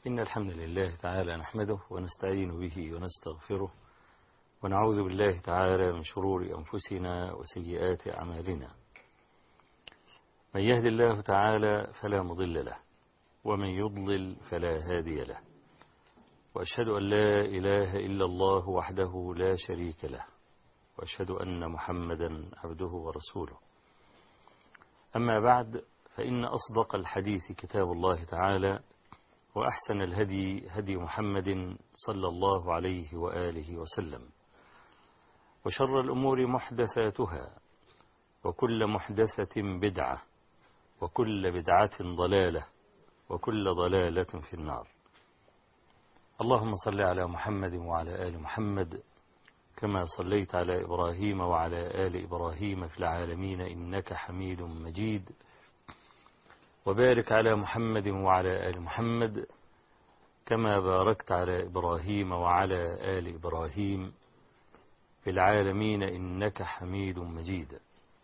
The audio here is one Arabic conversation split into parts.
إن الحمد لله تعالى نحمده ونستعين به ونستغفره ونعوذ بالله تعالى من شرور أنفسنا وسيئات أعمالنا. من يهد الله تعالى فلا مضل له ومن يضلل فلا هادي له، وأشهد أن لا إله إلا الله وحده لا شريك له، وأشهد أن محمدا عبده ورسوله. أما بعد، فإن أصدق الحديث كتاب الله تعالى، وأحسن الهدي هدي محمد صلى الله عليه وآله وسلم، وشر الأمور محدثاتها، وكل محدثة بدعة، وكل بدعة ضلالة، وكل ضلالة في النار. اللهم صل على محمد وعلى آل محمد كما صليت على إبراهيم وعلى آل إبراهيم في العالمين إنك حميد مجيد، وبارك على محمد وعلى آل محمد كما باركت على إبراهيم وعلى آل إبراهيم في العالمين إنك حميد مجيد.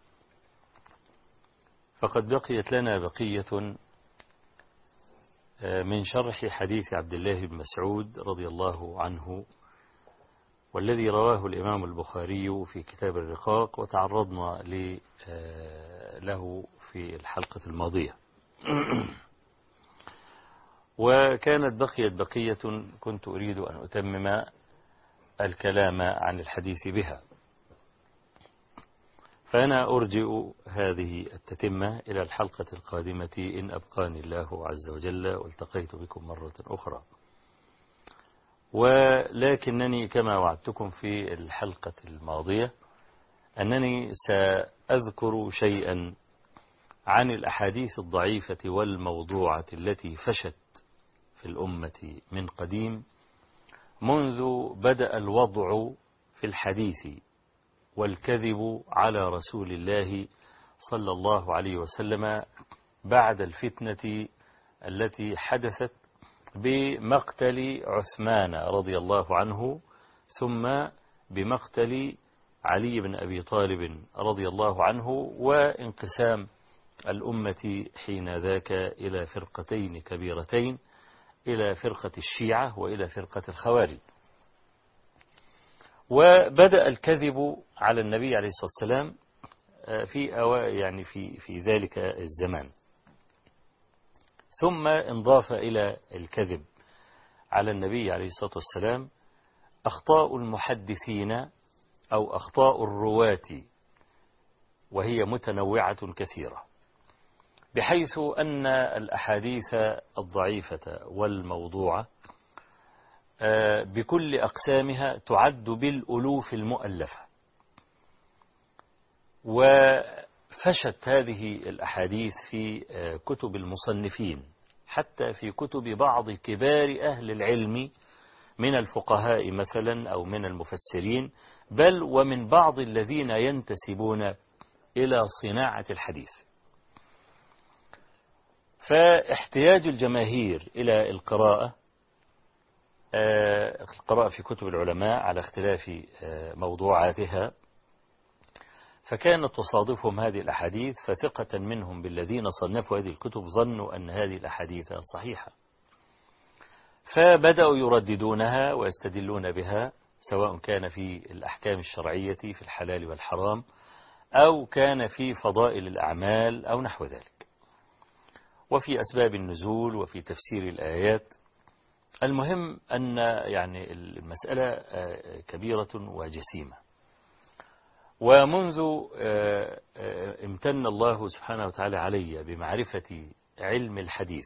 فقد بقيت لنا بقية من شرح حديث عبد الله بن مسعود رضي الله عنه، والذي رواه الإمام البخاري في كتاب الرقاق، وتعرضنا له في الحلقة الماضية. وكانت بقيت بقية كنت أريد أن أتمم الكلام عن الحديث بها، فأنا أرجئ هذه التتمة إلى الحلقة القادمة إن أبقاني الله عز وجل والتقيت بكم مرة أخرى. ولكنني كما وعدتكم في الحلقة الماضية أنني سأذكر شيئا عن الأحاديث الضعيفة والموضوعة التي فشت في الأمة من قديم، منذ بدأ الوضع في الحديث والكذب على رسول الله صلى الله عليه وسلم بعد الفتنة التي حدثت بمقتل عثمان رضي الله عنه، ثم بمقتل علي بن أبي طالب رضي الله عنه، وانقسام الأمة حين ذاك إلى فرقتين كبيرتين، إلى فرقة الشيعة وإلى فرقة الخوارج. وبدأ الكذب على النبي عليه الصلاة والسلام في ذلك الزمان، ثم انضاف إلى الكذب على النبي عليه الصلاة والسلام أخطاء المحدثين أو أخطاء الرواة، وهي متنوعة كثيرة، بحيث أن الأحاديث الضعيفة والموضوعة بكل أقسامها تعد بالألوف المؤلفة. وفشت هذه الأحاديث في كتب المصنفين، حتى في كتب بعض كبار أهل العلم من الفقهاء مثلا أو من المفسرين، بل ومن بعض الذين ينتسبون إلى صناعة الحديث. فاحتياج الجماهير إلى القراءة في كتب العلماء على اختلاف موضوعاتها، فكانت تصادفهم هذه الأحاديث، فثقة منهم بالذين صنفوا هذه الكتب ظنوا أن هذه الأحاديث صحيحة، فبدأوا يرددونها ويستدلون بها، سواء كان في الأحكام الشرعية في الحلال والحرام، أو كان في فضائل الأعمال أو نحو ذلك، وفي أسباب النزول وفي تفسير الآيات. المهم أن المسألة كبيرة وجسيمة. ومنذ امتن الله سبحانه وتعالى علي بمعرفة علم الحديث،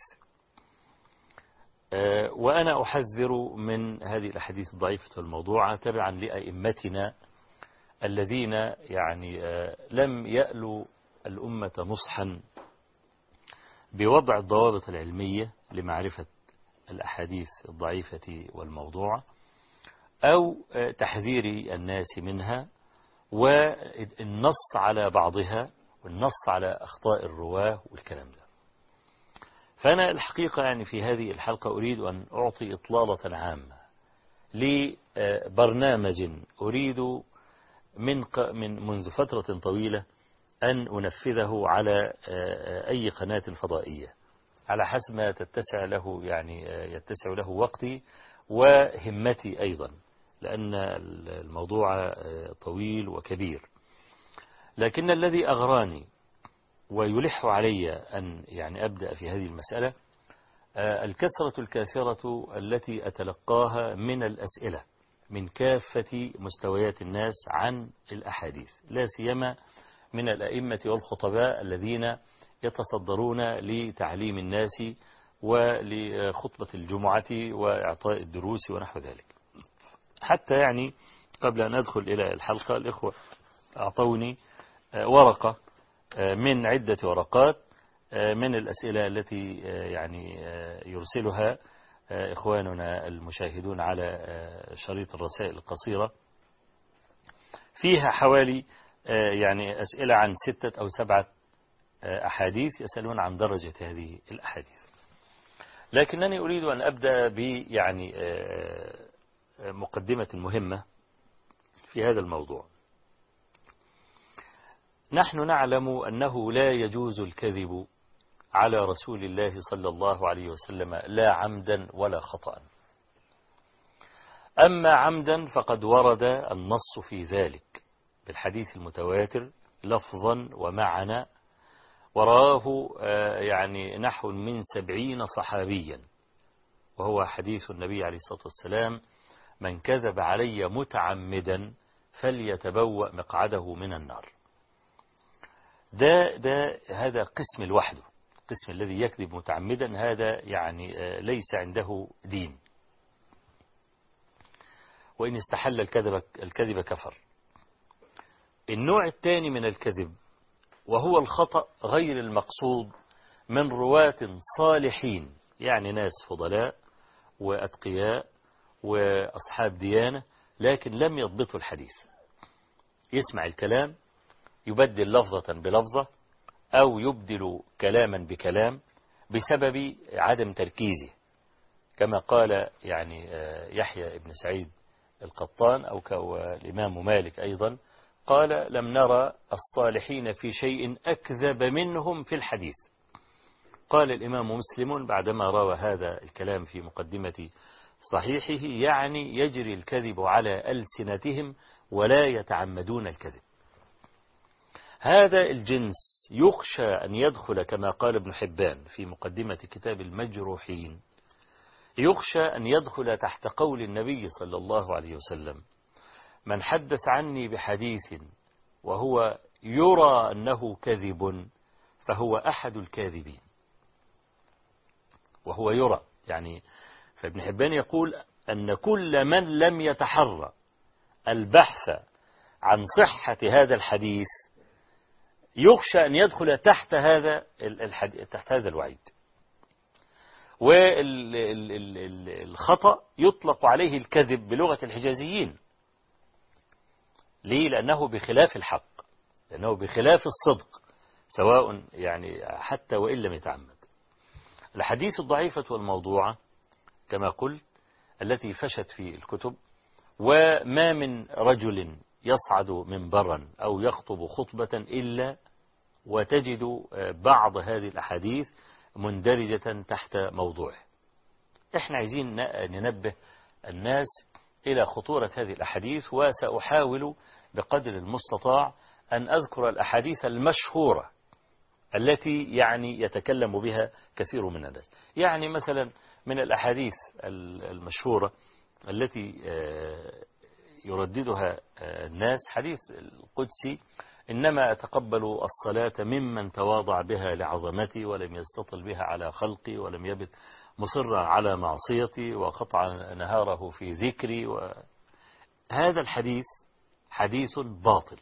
وأنا أحذر من هذه الأحاديث الضعيفة والموضوعة تبعا لأئمتنا الذين لم يألوا الأمة نصحا بوضع الضوابط العلمية لمعرفة الأحاديث الضعيفة والموضوعة، أو تحذير الناس منها، والنص على بعضها، والنص على أخطاء الرواه والكلام ده. فأنا الحقيقة في هذه الحلقة أريد أن أعطي إطلالة عامة لبرنامج أريد منذ فترة طويلة أن أنفذه على أي قناة فضائية، على حسب ما تتسع له يعني يتسع له وقتي وهمتي أيضا، لأن الموضوع طويل وكبير. لكن الذي أغراني ويلح علي أن يعني أبدأ في هذه المسألة الكثرة الكاثرة التي أتلقاها من الأسئلة من كافة مستويات الناس عن الأحاديث، لا سيما من الأئمة والخطباء الذين يتصدرون لتعليم الناس ولخطبة الجمعة وإعطاء الدروس ونحو ذلك. حتى يعني قبل أن أدخل إلى الحلقة الإخوة أعطوني ورقة من عدة ورقات من الأسئلة التي يعني يرسلها إخواننا المشاهدون على شريط الرسائل القصيرة، فيها حوالي يعني أسئلة عن 6 أو 7 أحاديث يسألون عن درجة هذه الأحاديث. لكنني أريد أن أبدأ يعني مقدمة مهمة في هذا الموضوع. نحن نعلم أنه لا يجوز الكذب على رسول الله صلى الله عليه وسلم لا عمدا ولا خطأ. أما عمدا فقد ورد النص في ذلك بالحديث المتواتر لفظا ومعنى، وراه يعني نحو من 70 صحابيا، وهو حديث النبي عليه الصلاة والسلام: من كذب علي متعمدا فليتبوأ مقعده من النار. هذا قسم لوحده، القسم الذي يكذب متعمدا هذا يعني ليس عنده دين، وإن استحل الكذب كفر. النوع الثاني من الكذب وهو الخطأ غير المقصود من رواة صالحين، يعني ناس فضلاء وأتقياء وأصحاب ديانة، لكن لم يضبطوا الحديث، يسمع الكلام يبدل لفظة بلفظة أو يبدل كلاما بكلام بسبب عدم تركيزه، كما قال يعني يحيى بن سعيد القطان أو الإمام مالك أيضا قال: لم نرى الصالحين في شيء أكذب منهم في الحديث. قال الإمام مسلم بعدما روى هذا الكلام في مقدمة صحيحه: يعني يجري الكذب على ألسنتهم ولا يتعمدون الكذب. هذا الجنس يخشى أن يدخل كما قال ابن حبان في مقدمة كتاب المجروحين، يخشى أن يدخل تحت قول النبي صلى الله عليه وسلم: من حدث عني بحديث وهو يرى أنه كذب فهو أحد الكاذبين. وهو يرى يعني، فابن حبان يقول أن كل من لم يتحرى البحث عن صحة هذا الحديث يخشى أن يدخل تحت هذا الوعيد. والخطأ يطلق عليه الكذب بلغة الحجازيين. ليه؟ لأنه بخلاف الحق، لأنه بخلاف الصدق، سواء يعني حتى وإن لم يتعمد. الحديث الضعيفة والموضوعة كما قلت التي فشت في الكتب، وما من رجل يصعد منبرا أو يخطب خطبة إلا وتجد بعض هذه الأحاديث مندرجة تحت موضوعه. احنا عايزين ننبه الناس إلى خطورة هذه الأحاديث، وسأحاول بقدر المستطاع أن أذكر الأحاديث المشهورة التي يعني يتكلم بها كثير من الناس. يعني مثلا من الأحاديث المشهورة التي يرددها الناس حديث القدسي: إنما أتقبل الصلاة ممن تواضع بها لعظمتي ولم يستطل بها على خلقي ولم يبت مصرا على معصيتي وقطع نهاره في ذكري. هذا الحديث حديث باطل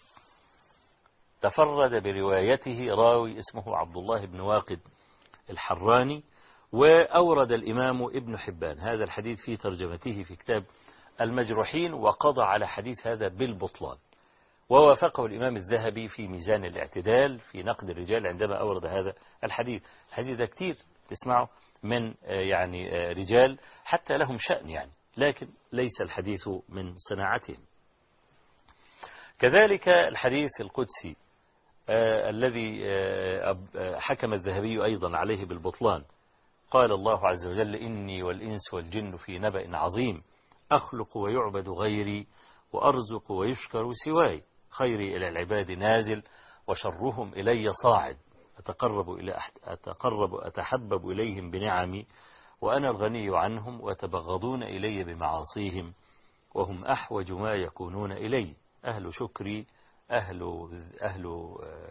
تفرد بروايته راوي اسمه عبد الله بن واقد الحراني، وأورد الإمام ابن حبان هذا الحديث في ترجمته في كتاب المجروحين، وقضى على حديث هذا بالبطلان، ووافقه الإمام الذهبي في ميزان الاعتدال في نقد الرجال عندما أورد هذا الحديث. الحديث ده كتير تسمعه من يعني رجال حتى لهم شأن يعني، لكن ليس الحديث من صناعتهم. كذلك الحديث القدسي الذي حكم الذهبي أيضا عليه بالبطلان. قال الله عز وجل: إني والإنس والجن في نبأ عظيم، أخلق ويعبد غيري وأرزق ويشكر سواي، خيري إلى العباد نازل وشرهم إلي صاعد، أتحبب إليهم بنعمي وأنا الغني عنهم، ويتبغضون إلي بمعاصيهم وهم أحوج ما يكونون إلي، أهل شكري أهل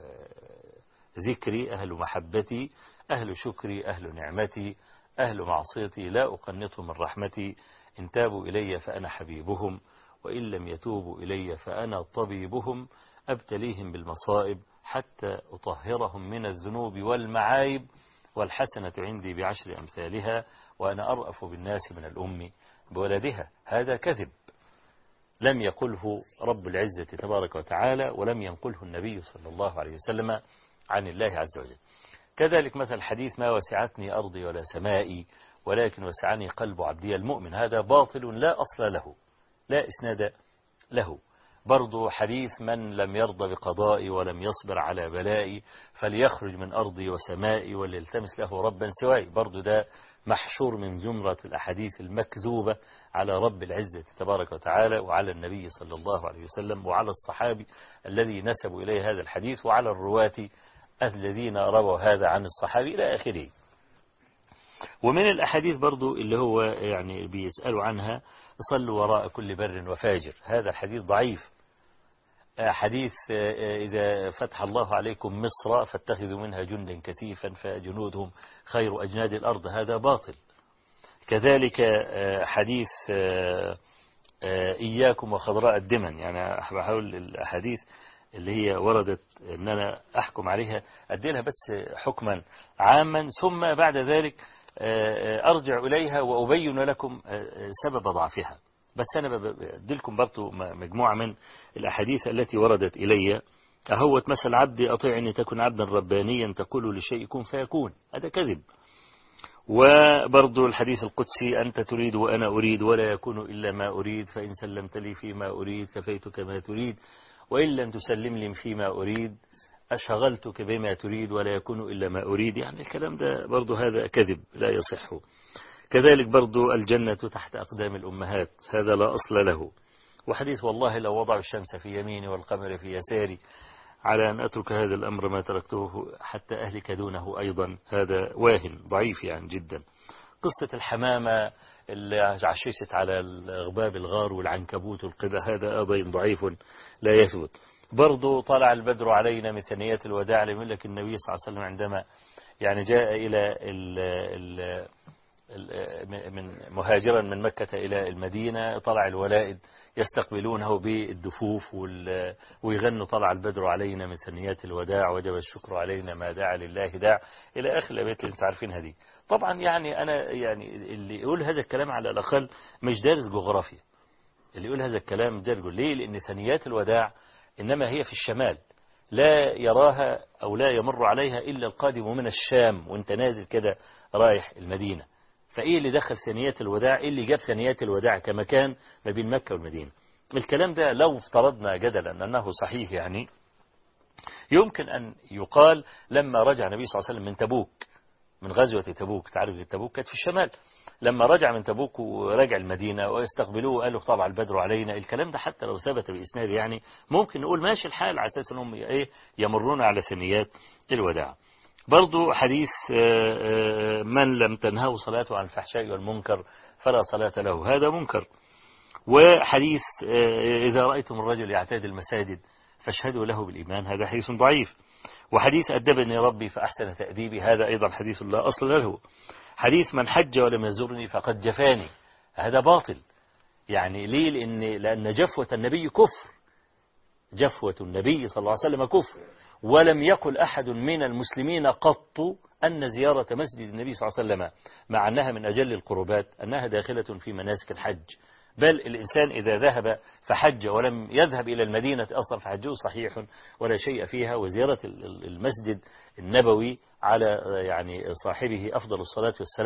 ذكري أهل محبتي، أهل شكري أهل نعمتي، أهل معصيتي لا أقنطهم من رحمتي، إن تابوا إلي فأنا حبيبهم وإن لم يتوبوا إلي فأنا طبيبهم، أبتليهم بالمصائب حتى أطهرهم من الذنوب والمعايب، والحسنة عندي بعشر أمثالها، وأنا أرأف بالناس من الأم بولدها. هذا كذب لم يقله رب العزة تبارك وتعالى، ولم ينقله النبي صلى الله عليه وسلم عن الله عز وجل. كذلك مثل حديث: ما وسعتني أرضي ولا سمائي ولكن وسعني قلب عبدي المؤمن، هذا باطل لا أصل له لا إسناد له. برضو حديث: من لم يرضى بقضائي ولم يصبر على بلائي فليخرج من أرضي وسمائي وليلتمس له ربا سواي، برضو ده محشور من جمرة الأحاديث المكذوبة على رب العزة تبارك وتعالى وعلى النبي صلى الله عليه وسلم وعلى الصحابي الذي نسبوا إليه هذا الحديث وعلى الرواة الذين رووا هذا عن الصحابي إلى آخره. ومن الأحاديث برضو اللي هو يعني بيسألوا عنها: صلوا وراء كل بر وفاجر، هذا الحديث ضعيف. حديث: إذا فتح الله عليكم مصر فاتخذوا منها جندا كثيفا فجنودهم خير أجناد الأرض، هذا باطل. كذلك حديث: إياكم وخضراء الدمن، يعني بحاول الأحاديث اللي هي وردت أن أنا أحكم عليها أدي لها بس حكما عاما، ثم بعد ذلك أرجع إليها وأبين لكم سبب ضعفها. بس أنا بدي لكم برضو مجموعة من الأحاديث التي وردت إلي. أهوت مثل: عبدي أطيعني تكن عبدا ربانيا تقول لشيء كن فيكون، هذا كذب. وبرضو الحديث القدسي: أنت تريد وأنا أريد ولا يكون إلا ما أريد، فإن سلمت لي فيما أريد كفيتك ما تريد، وإن لم تسلم لي فيما أريد أشغلتك بما تريد ولا يكون إلا ما أريد. يعني الكلام ده برضو هذا كذب لا يصح. كذلك برضو: الجنة تحت أقدام الأمهات، هذا لا أصل له. وحديث: والله لو وضعوا الشمس في يميني والقمر في يساري على أن أترك هذا الأمر ما تركته حتى أهلك دونه أيضا، هذا واهن ضعيف يعني جدا. قصة الحمامة اللي عششت على الغباب الغار والعنكبوت والقبة، هذا أيضا ضعيف لا يثبت. برضو: طلع البدر علينا من ثنيات الوداع، لم لك النبي صلى الله عليه وسلم عندما يعني جاء إلى من مهاجرا من مكة إلى المدينة، طلع الولائد يستقبلونه بالدفوف ويغنوا: طلع البدر علينا من ثنيات الوداع وجب الشكر علينا ما داع لله داع، إلى آخر الأبيات اللي انتم عارفين هذه. طبعا يعني أنا يعني اللي يقول هذا الكلام على الأقل مش دارس جغرافيا، اللي يقول هذا الكلام دارس. ليه؟ لأن ثنيات الوداع إنما هي في الشمال، لا يراها أو لا يمر عليها إلا القادم من الشام وانت نازل كده رايح المدينة. فإيه اللي دخل ثنيات الوداع؟ إيه اللي جاب ثنيات الوداع كمكان ما بين مكة والمدينة؟ الكلام ده لو افترضنا جدلا أنه صحيح، يعني يمكن أن يقال لما رجع النبي صلى الله عليه وسلم من تبوك، من غزوة تبوك، تعرف تبوك كانت في الشمال، لما رجع من تبوك ورجع المدينة ويستقبلوه وقالوا طبعا البدر علينا، الكلام ده حتى لو ثبت بإسناد يعني ممكن نقول ماشي الحال على أساس أنهم يمرون على ثنيات الوداع. برضو حديث: من لم تنهه صلاته عن الفحشاء والمنكر فلا صلاة له، هذا منكر. وحديث: إذا رأيتم الرجل يعتاد المساجد فاشهدوا له بالإيمان، هذا حديث ضعيف. وحديث: أدبني ربي فأحسن تأديبي، هذا أيضا حديث لا أصل له. حديث: من حج ولم يزورني فقد جفاني، هذا باطل. يعني ليه؟ لأن جفوة النبي كفر، جفوة النبي صلى الله عليه وسلم كفر، ولم يقل أحد من المسلمين قط أن زيارة مسجد النبي صلى الله عليه وسلم مع أنها من أجل القربات أنها داخلة في مناسك الحج. بل الإنسان إذا ذهب فحج ولم يذهب إلى المدينة أصلا فحجه صحيح ولا شيء فيها. وزيارة المسجد النبوي على يعني صاحبه أفضل الصلاة والسلام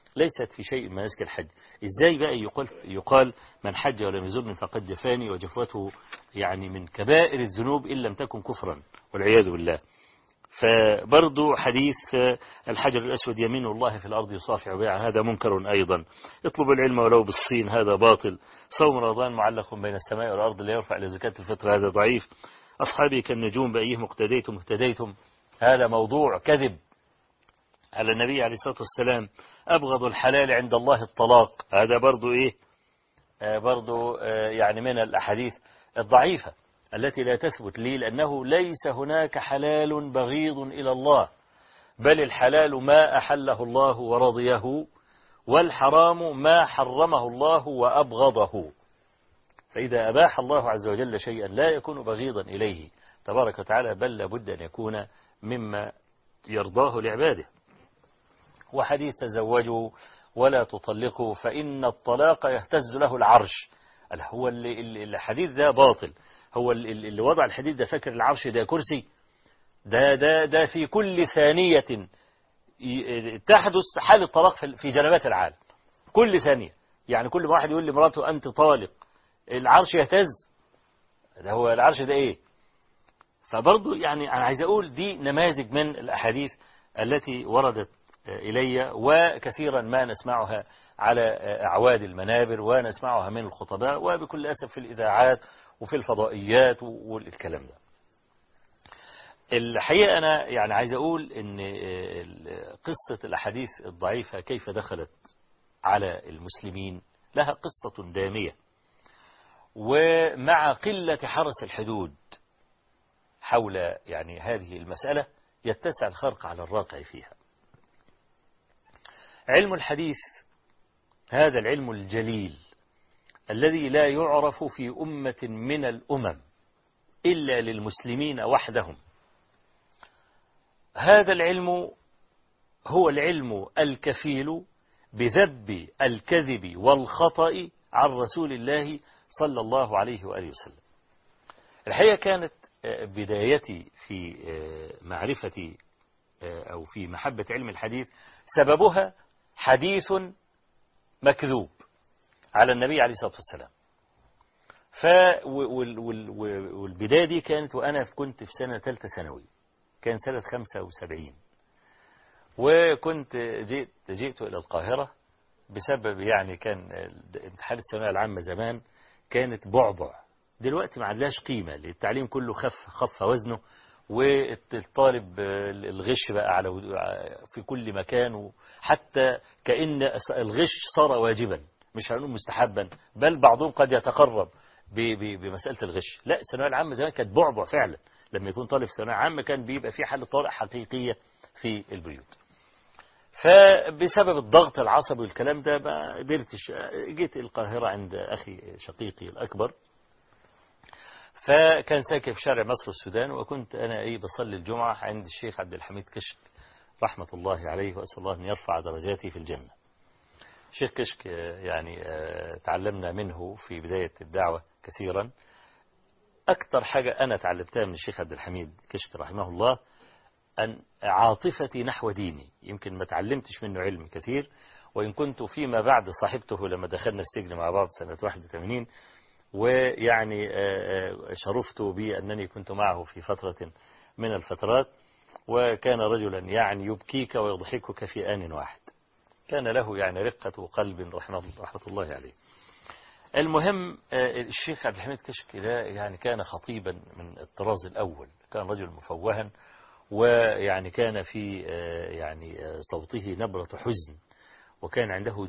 ليست في شيء من مناسك الحج. إزاي بقى يقال من حج ولم يزرني فقد جفاني وجفوته يعني من كبائر الذنوب إن لم تكن كفرا والعياذ بالله. فبرضو حديث الحجر الأسود يمين الله في الأرض يصافع بها هذا منكر أيضا. اطلب العلم ولو بالصين هذا باطل. صوم رمضان معلق بين السماء والأرض لا يرفع لزكاة الفطر هذا ضعيف. أصحابي كالنجوم بأيهم اقتديتم اهتديتم هذا موضوع كذب على النبي عليه الصلاة والسلام. أبغض الحلال عند الله الطلاق هذا برضو إيه برضو يعني من الأحاديث الضعيفة التي لا تثبت لي لأنه ليس هناك حلال بغيض إلى الله بل الحلال ما أحله الله ورضيه والحرام ما حرمه الله وأبغضه. فإذا أباح الله عز وجل شيئا لا يكون بغيضا إليه تبارك وتعالى بل لابد أن يكون مما يرضاه لعباده. وحديث تزوجوا ولا تطلقوا فإن الطلاق يهتز له العرش. هو الحديث ده باطل. هو اللي وضع الحديث ده فاكر العرش ده كرسي. ده في كل ثانية تحدث حالة طلاق في جنبات العالم كل ثانية. يعني كل ما واحد يقول لمراته أنت طالق العرش يهتز. ده هو العرش ده إيه؟ فبرضو يعني أنا عايز أقول دي نماذج من الأحاديث التي وردت إلي وكثيرا ما نسمعها على أعواد المنابر ونسمعها من الخطباء وبكل أسف في الإذاعات وفي الفضائيات والكلام ده. الحقيقة أنا يعني عايز أقول إن قصة الأحاديث الضعيفة كيف دخلت على المسلمين لها قصة دامية ومع قلة حرس الحدود حول يعني هذه المسألة يتسع الخرق على الراقع فيها. علم الحديث هذا العلم الجليل الذي لا يعرف في أمة من الأمم إلا للمسلمين وحدهم. هذا العلم هو العلم الكفيل بذب الكذب والخطأ عن رسول الله صلى الله عليه وآله وسلم. الحقيقة كانت بدايتي في معرفة أو في محبة علم الحديث سببها حديث مكذوب على النبي عليه الصلاة والسلام. والبداية دي كانت وأنا كنت في سنة ثالثة ثانوي كان سنة 75 وكنت جئت إلى القاهرة بسبب يعني كان امتحان الثانوية العامة زمان كانت بعبع. دلوقتي ما عندهاش قيمة للتعليم كله خف وزنه والطالب الغش بقى على في كل مكان وحتى كأن الغش صار واجبا مش هنقول مستحبا بل بعضهم قد يتقرب بمسألة الغش. لا الثانوية العامة زمان كانت بعبع فعلا. لما يكون طالب في ثانوية عامة كان بيبقى في حالة طارئ حقيقية في البيوت. فبسبب الضغط العصبي والكلام ده ما قدرتش. جيت القاهرة عند أخي شقيقي الأكبر فكان ساكن في شارع مصر والسودان وكنت أنا بصلي الجمعة عند الشيخ عبد الحميد كشك رحمة الله عليه وأسأل الله أن يرفع درجاتي في الجنة. الشيخ كشك يعني تعلمنا منه في بداية الدعوة كثيرا. أكثر حاجة أنا تعلمتها من الشيخ عبد الحميد كشك رحمه الله أن عاطفتي نحو ديني. يمكن ما تعلمتش منه علم كثير وإن كنت فيما بعد صاحبته لما دخلنا السجن مع بعض سنة 81 ويعني شرفت بأنني كنت معه في فترة من الفترات وكان رجلا يعني يبكيك ويضحكك في آن واحد. كان له يعني رقة قلب رحمة الله عليه. المهم الشيخ عبد الحميد كشك ده يعني كان خطيبا من الطراز الأول. كان رجل مفوها ويعني كان في يعني صوته نبرة حزن وكان عنده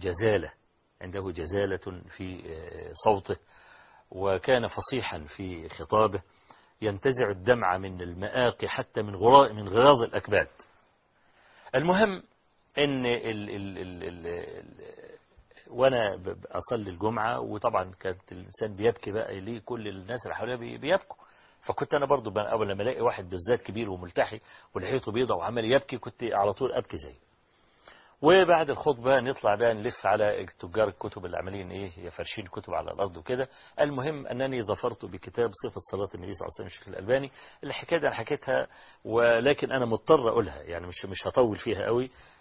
جزالة في صوته وكان فصيحا في خطابه ينتزع الدمع من المآقي حتى من غراض الأكباد. المهم ان وانا اصلي الجمعة وطبعا كانت الانسان بيبكي بقى ليه كل الناس اللي حواليه بيبكوا. فكنت انا برضو اول لما الاقي واحد بالذات كبير وملتحي ولحيته بيضة وعمال يبكي كنت على طول ابكي زيه. وبعد الخطبة نطلع بقى نلف على تجار الكتب اللي عاملين يفرشين كتب على الأرض وكده. المهم أنني ظفرت بكتاب صفة صلاة النبي صلى الله عليه وسلم الشيخ الألباني. الحكاية دي أنا حكيتها ولكن أنا مضطر أقولها يعني مش هطول فيها قوي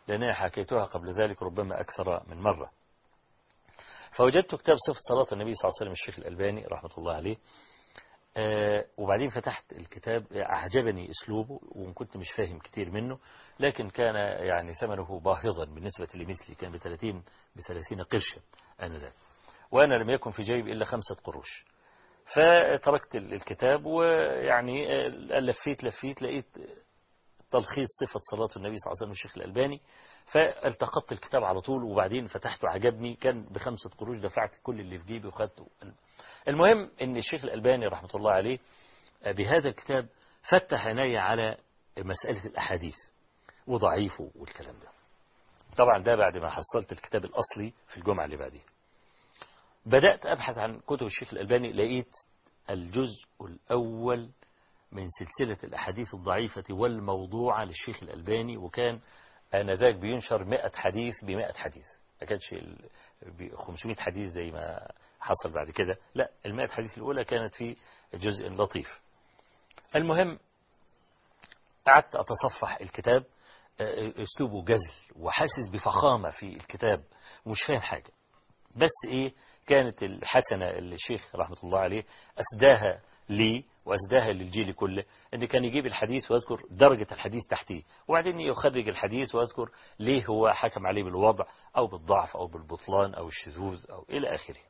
لأنني حكيتها قبل ذلك ربما أكثر من مرة. فوجدت كتاب صفة صلاة النبي صلى الله عليه وسلم الشيخ الألباني رحمة الله عليه. وبعدين فتحت الكتاب، أعجبني أسلوبه وإن كنت مش فاهم كتير منه، لكن كان يعني ثمنه باهظا بالنسبة لمثلي، كان ب30 قرشا آنذاك، وأنا لم يكن في جيبي إلا 5 قروش. فتركت الكتاب ويعني لفيت لقيت تلخيص صفة صلاة النبي صلى الله عليه وسلم الشيخ الألباني، فالتقطت الكتاب على طول وبعدين فتحته، عجبني، كان ب5 قروش، دفعت كل اللي في جيبي وخدته. المهم ان الشيخ الألباني رحمة الله عليه بهذا الكتاب فتح عيني على مسألة الأحاديث وضعيفه والكلام ده. طبعا ده بعد ما حصلت الكتاب الأصلي في الجمعة اللي بعدين. بدأت أبحث عن كتب الشيخ الألباني، لقيت الجزء الأول من سلسلة الأحاديث الضعيفة والموضوعة للشيخ الألباني، وكان آنذاك بينشر 100 حديث ب100 حديث، ما كانش 500 حديث زي ما حصل بعد كده، لا، ال100 حديث الأولى كانت في جزء لطيف. المهم قعدت أتصفح الكتاب، أسلوبه جزل وحاسس بفخامة في الكتاب ومش فاهم حاجة، بس إيه كانت الحسنة اللي الشيخ رحمة الله عليه أسداها لي وأسداها للجيل كله، أن كان يجيب الحديث ويذكر درجة الحديث تحتيه، وبعدين يخرج الحديث ويذكر ليه هو حكم عليه بالوضع أو بالضعف أو بالبطلان أو الشذوذ أو إلى آخره.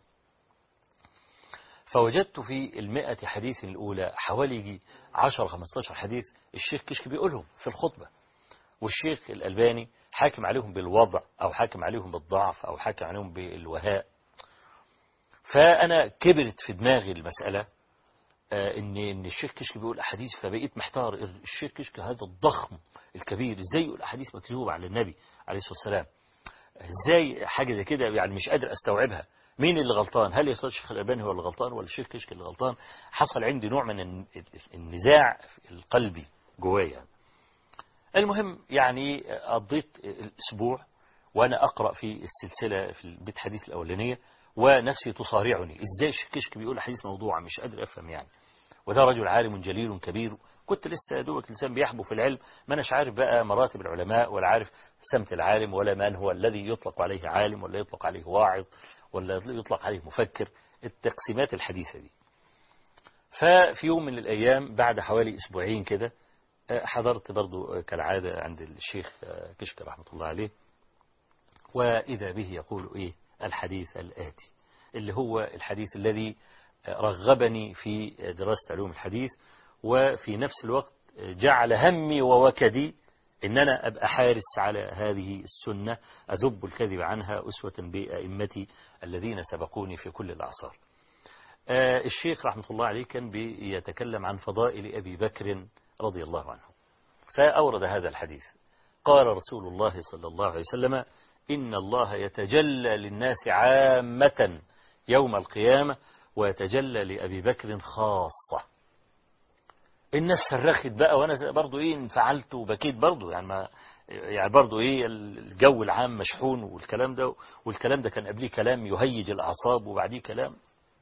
فوجدت في 100 حديث الأولى حوالي 10-15 حديث الشيخ كشك بيقولهم في الخطبة، والشيخ الألباني حاكم عليهم بالوضع أو حاكم عليهم بالضعف أو حاكم عليهم بالوهاء. فأنا كبرت في دماغي المسألة إن الشيخ كشك بيقول أحاديث، فبقيت محتار، الشيخ كشك هذا الضخم الكبير إزاي يقول أحاديث مكذوبة على النبي عليه الصلاة والسلام؟ إزاي حاجة زي كده؟ يعني مش قادر أستوعبها. مين اللي غلطان؟ هل يا أستاذ الشيخ الألباني هو اللي غلطان ولا الشيخ كشك اللي غلطان؟ حصل عندي نوع من النزاع القلبي جوايا. المهم يعني قضيت الأسبوع وأنا أقرأ في السلسلة في البيت حديث الأولانية، ونفسي تصارعني إزاي الشيخ كشك بيقول حديث موضوع، مش قادر أفهم يعني. وده رجل عالم جليل كبير، كنت لسه دوبك لسان بيحبو في العلم، ما أناش عارف بقى مراتب العلماء ولا عارف سمت العالم ولا من هو الذي يطلق عليه عالم ولا يطلق عليه واعظ ولا يطلق عليه مفكر، التقسيمات الحديثة دي. ففي يوم من الأيام بعد حوالي أسبوعين كده حضرت برضو كالعادة عند الشيخ كشك رحمة الله عليه، وإذا به يقول إيه الحديث الآتي، اللي هو الحديث الذي رغبني في دراسة علوم الحديث، وفي نفس الوقت جعل همي ووكدي إن أنا أبقى حارس على هذه السنة، أذب الكذب عنها أسوة بأئمتي الذين سبقوني في كل الأعصار. الشيخ رحمة الله عليه كان بيتكلم عن فضائل أبي بكر رضي الله عنه، فأورد هذا الحديث. قال رسول الله صلى الله عليه وسلم: إن الله يتجلى للناس عامة يوم القيامة ويتجلى لأبي بكر خاصة. الناس صرخت بقى، وأنا برضو إيه انفعلت وبكيت برضو، يعني برضو إيه الجو العام مشحون والكلام ده كان قبليه كلام يهيج الأعصاب وبعديه كلام،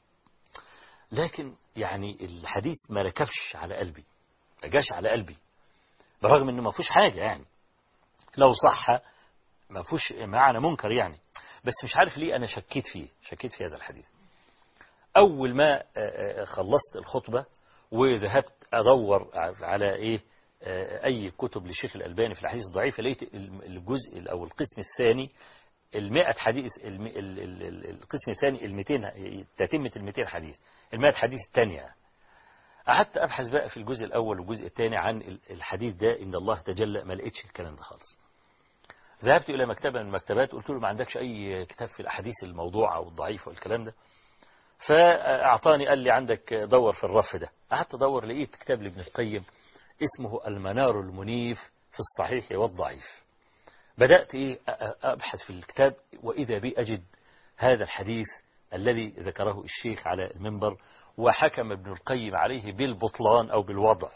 لكن يعني الحديث ما ركبش على قلبي، ما جاش على قلبي، برغم إنه ما فيهوش حاجة يعني، لو صح ما فيهوش معنى منكر يعني، بس مش عارف ليه أنا شكيت في هذا الحديث. أول ما خلصت الخطبة وذهبت أدور على إيه أي كتب للشيخ الألباني في الحديث الضعيف، لقيت الجزء أو القسم الثاني 100 حديث، القسم الثاني 200 تتمة 200 حديث، 100 حديث الثانية. قعدت أبحث بقى في الجزء الأول والجزء الثاني عن الحديث ده إن الله تجلى، ما لقيتش الكلام ده خالص. ذهبت إلى مكتبة من المكتبات، قلت له ما عندكش أي كتاب في الأحاديث الموضوعة أو الضعيفة والكلام ده؟ فأعطاني، قال لي عندك دور في الرف ده. قعدت أدور، لقيت كتاب لابن القيم اسمه المنار المنيف في الصحيح والضعيف. بدأت أبحث في الكتاب، وإذا بي أجد هذا الحديث الذي ذكره الشيخ على المنبر، وحكم ابن القيم عليه بالبطلان أو بالوضع.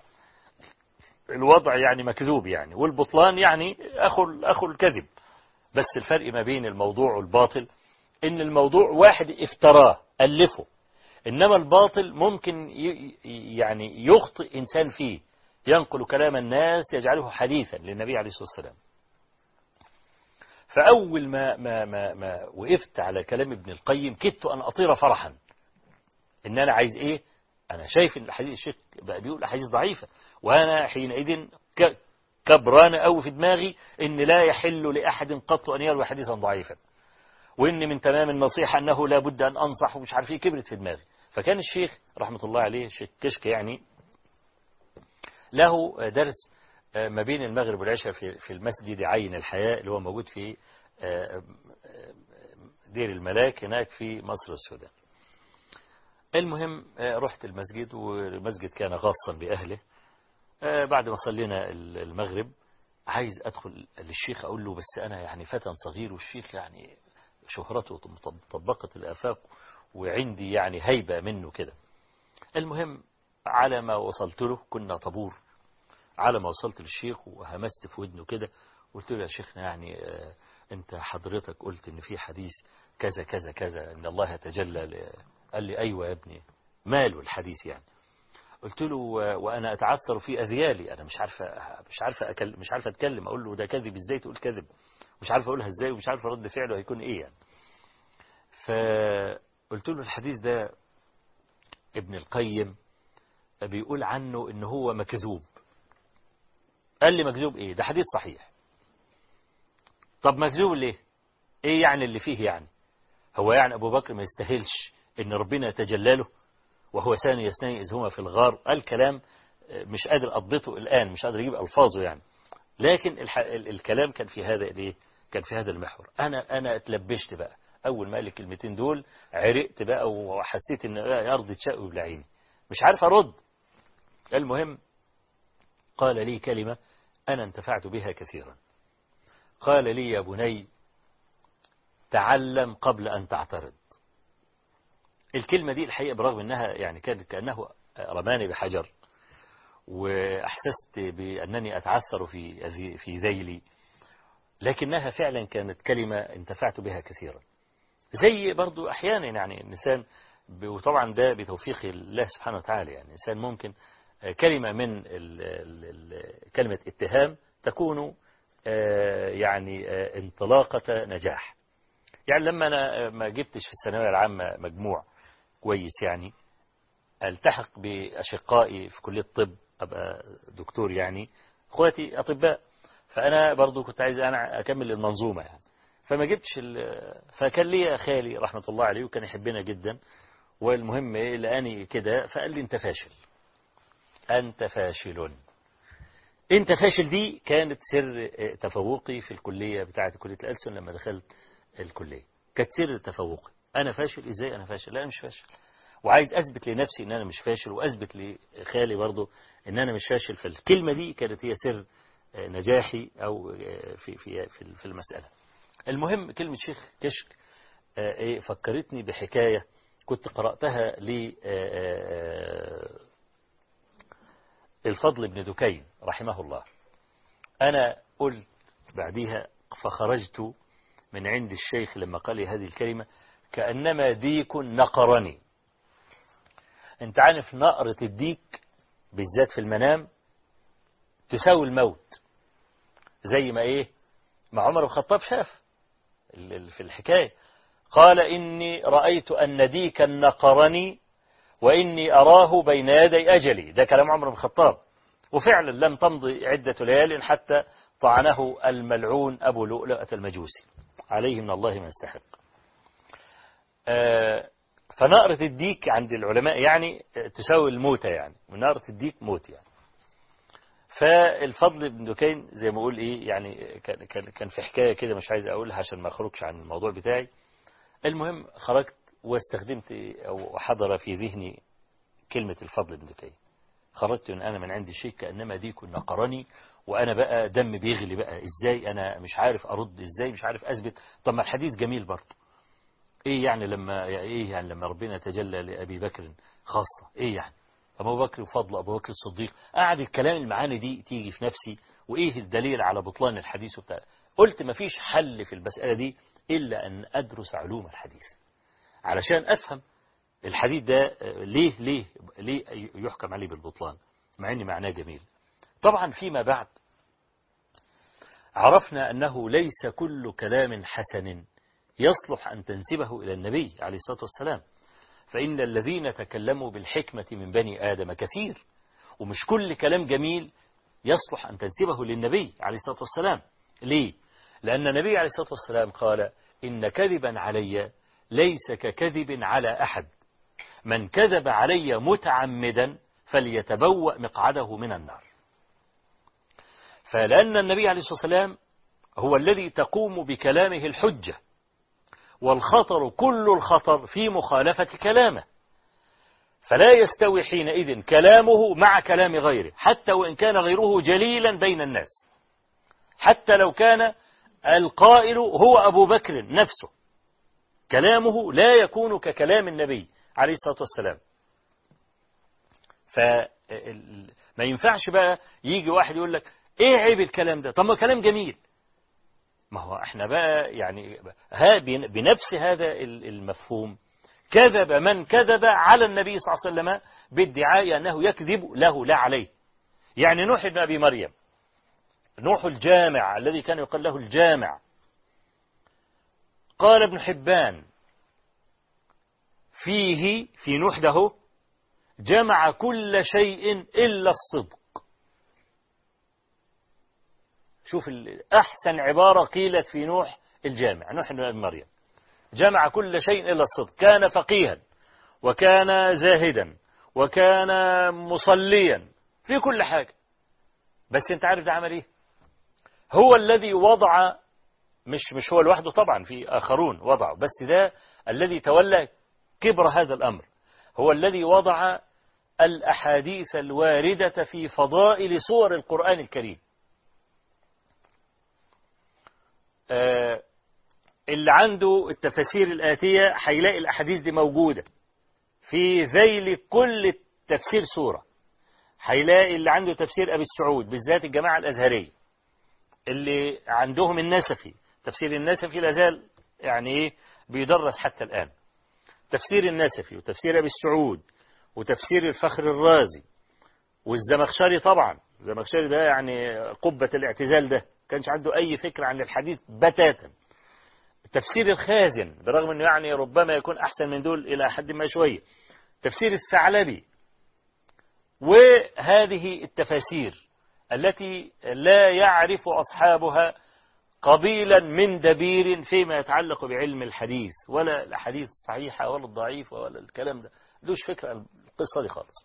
الوضع يعني مكذوب يعني، والبطلان يعني أخو الكذب، بس الفرق ما بين الموضوع والباطل إن الموضوع واحد افتراه ألفه، إنما الباطل ممكن يعني يخطئ إنسان فيه، ينقل كلام الناس يجعله حديثا للنبي عليه الصلاة والسلام. فأول ما وقفت على كلام ابن القيم كدت أن أطير فرحا، إن أنا عايز إيه؟ أنا شايف إن الحديث الشيخ بقى بيقول أحاديث ضعيفة، وأنا حينئذ كبران أوي في دماغي إن لا يحل لأحد قط أن يروي حديثا ضعيفا، وإن من تمام النصيحة أنه لا بد أن أنصح، ومش عارف إيه، كبرت في دماغي. فكان الشيخ رحمة الله عليه الشيخ كشك يعني له درس ما بين المغرب والعشاء في المسجد عين الحياة اللي هو موجود في دير الملاك هناك في مصر والسودان. المهم رحت المسجد، والمسجد كان خاصا بأهله. بعد ما صلينا المغرب عايز أدخل للشيخ أقول له بس أنا يعني فتى صغير، والشيخ يعني شهرته طبقت الآفاق، وعندي يعني هيبة منه كده. المهم على ما وصلت له، كنا طابور، على ما وصلت للشيخ وهمست في ودنه كده، قلت له يا شيخنا يعني أنت حضرتك قلت إن في حديث كذا كذا كذا إن الله يتجلى. قال لي أيوة يا ابني، ماله الحديث يعني؟ قلت له وأنا أتعثر في أذيالي، أنا مش عارف أتكلم، أقول له ده كذب إزاي تقول كذب، مش عارف أقولها إزاي، ومش عارف رد فعله هيكون إيه يعني. فقلت له الحديث ده ابن القيم بيقول عنه إن هو مكذوب. قال لي مكذوب إيه؟ ده حديث صحيح. طب مكذوب ليه؟ إيه يعني اللي فيه يعني؟ هو يعني أبو بكر ما يستاهلش إن ربنا يتجلى له وهو ثاني اثنين إذ هما في الغار؟ الكلام مش قادر أضبطه الآن، مش قادر أجيب ألفاظه يعني، لكن الكلام كان في هذا الإيه؟ كان في هذا المحور. أنا اتلبشت بقى أول ما قال الكلمتين دول، عرقت بقى وحسيت إن أرض تشق بلعيني، مش عارف أرد. المهم قال لي كلمة أنا انتفعت بها كثيرا. قال لي يا بني تعلم قبل أن تعترض. الكلمة دي الحقيقة برغم أنها يعني كانت كأنه رماني بحجر، وأحسست بأنني أتعثر في ذيلي، لكنها فعلا كانت كلمة انتفعت بها كثيرا. زي برضو أحيانا يعني الإنسان، وطبعا ده بتوفيق الله سبحانه وتعالى، يعني الإنسان ممكن كلمة من كلمة اتهام تكون يعني انطلاقة نجاح. يعني لما أنا ما جبتش في الثانوية العامة مجموع كويس، يعني التحق بأشقائي في كلية الطب أبقى دكتور، يعني أخواتي أطباء، فأنا برضو كنت عايز أنا أكمل المنظومة يعني، فما جبتش فكان لي خالي رحمة الله عليه وكان يحبنا جدا، والمهم لقاني كده فقال لي أنت فاشل، أنت فاشل، أنت فاشل. دي كانت سر تفوقي في الكلية بتاعة كلية الألسن. لما دخلت الكلية كانت سر تفوقي، أنا فاشل إزاي؟ أنا فاشل؟ لا أنا مش فاشل، وعايز أثبت لنفسي إن أنا مش فاشل، وأثبت لخالي برضه إن أنا مش فاشل. فالكلمة دي كانت هي سر نجاحي أو في المسألة. المهم كلمة شيخ كشك فكرتني بحكاية كنت قرأتها للفضل بن دكين رحمه الله. أنا قلت بعديها فخرجت من عند الشيخ لما قال لي هذه الكلمة كأنما ديك نقرني. انت عارف نقرة الديك بالذات في المنام تساوي الموت، زي ما ما عمر بن الخطاب شاف في الحكاية، قال إني رأيت أن ديكا نقرني وإني أراه بين يدي أجلي. ده كلام عمر بن الخطاب، وفعلا لم تمضي عدة ليال حتى طعنه الملعون أبو لؤلؤة المجوسي عليه من الله ما يستحق. فنقرة الديك عند العلماء يعني تساوي الموتة، يعني ونقرة الديك موت يعني. فالفضل بن دكين زي ما أقول يعني كان في حكاية كده مش عايز أقولها عشان ما أخرجش عن الموضوع بتاعي. المهم خرجت واستخدمت أو حضر في ذهني كلمة الفضل بن دكين. خرجت إن أنا من عندي شيء كأنما ديك نقرني، وأنا بقى دم بيغلي بقى، إزاي أنا مش عارف أرد، إزاي مش عارف أثبت. طب ما الحديث جميل برضه، يعني لما ربنا تجلى لأبي بكر خاصة، يعني أبو بكر وفضل أبو بكر الصديق. قعد الكلام المعاني دي تيجي في نفسي، وإيه الدليل على بطلان الحديث وبتاع. قلت ما فيش حل في المسألة دي إلا أن أدرس علوم الحديث علشان أفهم الحديث ده ليه يحكم عليه بالبطلان مع أن معناه جميل. طبعا فيما بعد عرفنا أنه ليس كل كلام حسن يصلح أن تنسبه إلى النبي عليه الصلاة والسلام، فإن الذين تكلموا بالحكمة من بني آدم كثير، ومش كل كلام جميل يصلح أن تنسبه للنبي عليه الصلاة والسلام. ليه؟ لأن النبي عليه الصلاة والسلام قال إن كذبا علي ليس ككذب على أحد، من كذب علي متعمدا فليتبوأ مقعده من النار. فلأن النبي عليه الصلاة والسلام هو الذي تقوم بكلامه الحجة، والخطر كل الخطر في مخالفة كلامه، فلا يستوي حينئذ كلامه مع كلام غيره، حتى وإن كان غيره جليلا بين الناس، حتى لو كان القائل هو أبو بكر نفسه، كلامه لا يكون ككلام النبي عليه الصلاة والسلام. فما ينفعش بقى يجي واحد يقول لك ايه عيب الكلام ده؟ طب ما كلام جميل. ما هو احنا بقى يعني بنفس هذا المفهوم كذب من كذب على النبي صلى الله عليه وسلم بادعاء أنه يكذب له لا عليه. يعني نوح بن أبي مريم، نوح الجامع الذي كان يقال له الجامع، قال ابن حبان فيه في نوح ده جمع كل شيء إلا الصدق. شوف أحسن عبارة قيلت في نوح الجامع، نوح بن أبي مريم، جمع كل شيء إلا الصدق، كان فقيها وكان زاهدا وكان مصليا في كل حاجة، بس انت عارف ده عمل ايه؟ هو الذي وضع، مش هو لوحده طبعا، في آخرون وضعوا، بس ده الذي تولى كبر هذا الأمر، هو الذي وضع الأحاديث الواردة في فضائل سور القرآن الكريم. اللي عنده التفاسير الآتية هيلاقي الأحاديث دي موجودة في ذيل كل تفسير سورة. هيلاقي اللي عنده تفسير أبي السعود، بالذات الجماعة الأزهرية اللي عندهم النسفي، تفسير النسفي لازال يعني إيه بيدرس حتى الآن، تفسير النسفي وتفسير أبي السعود وتفسير الفخر الرازي والزمخشري. طبعا الزمخشري ده يعني قبة الاعتزال، ده كانش عنده أي فكرة عن الحديث بتاتا. تفسير الخازن برغم أنه يعني ربما يكون أحسن من دول إلى حد ما شوية، تفسير الثعلبي، وهذه التفاسير التي لا يعرف أصحابها قبيلا من دبير فيما يتعلق بعلم الحديث، ولا الحديث الصحيحة ولا الضعيف ولا الكلام ده، دوش فكرة عن القصة دي خالص.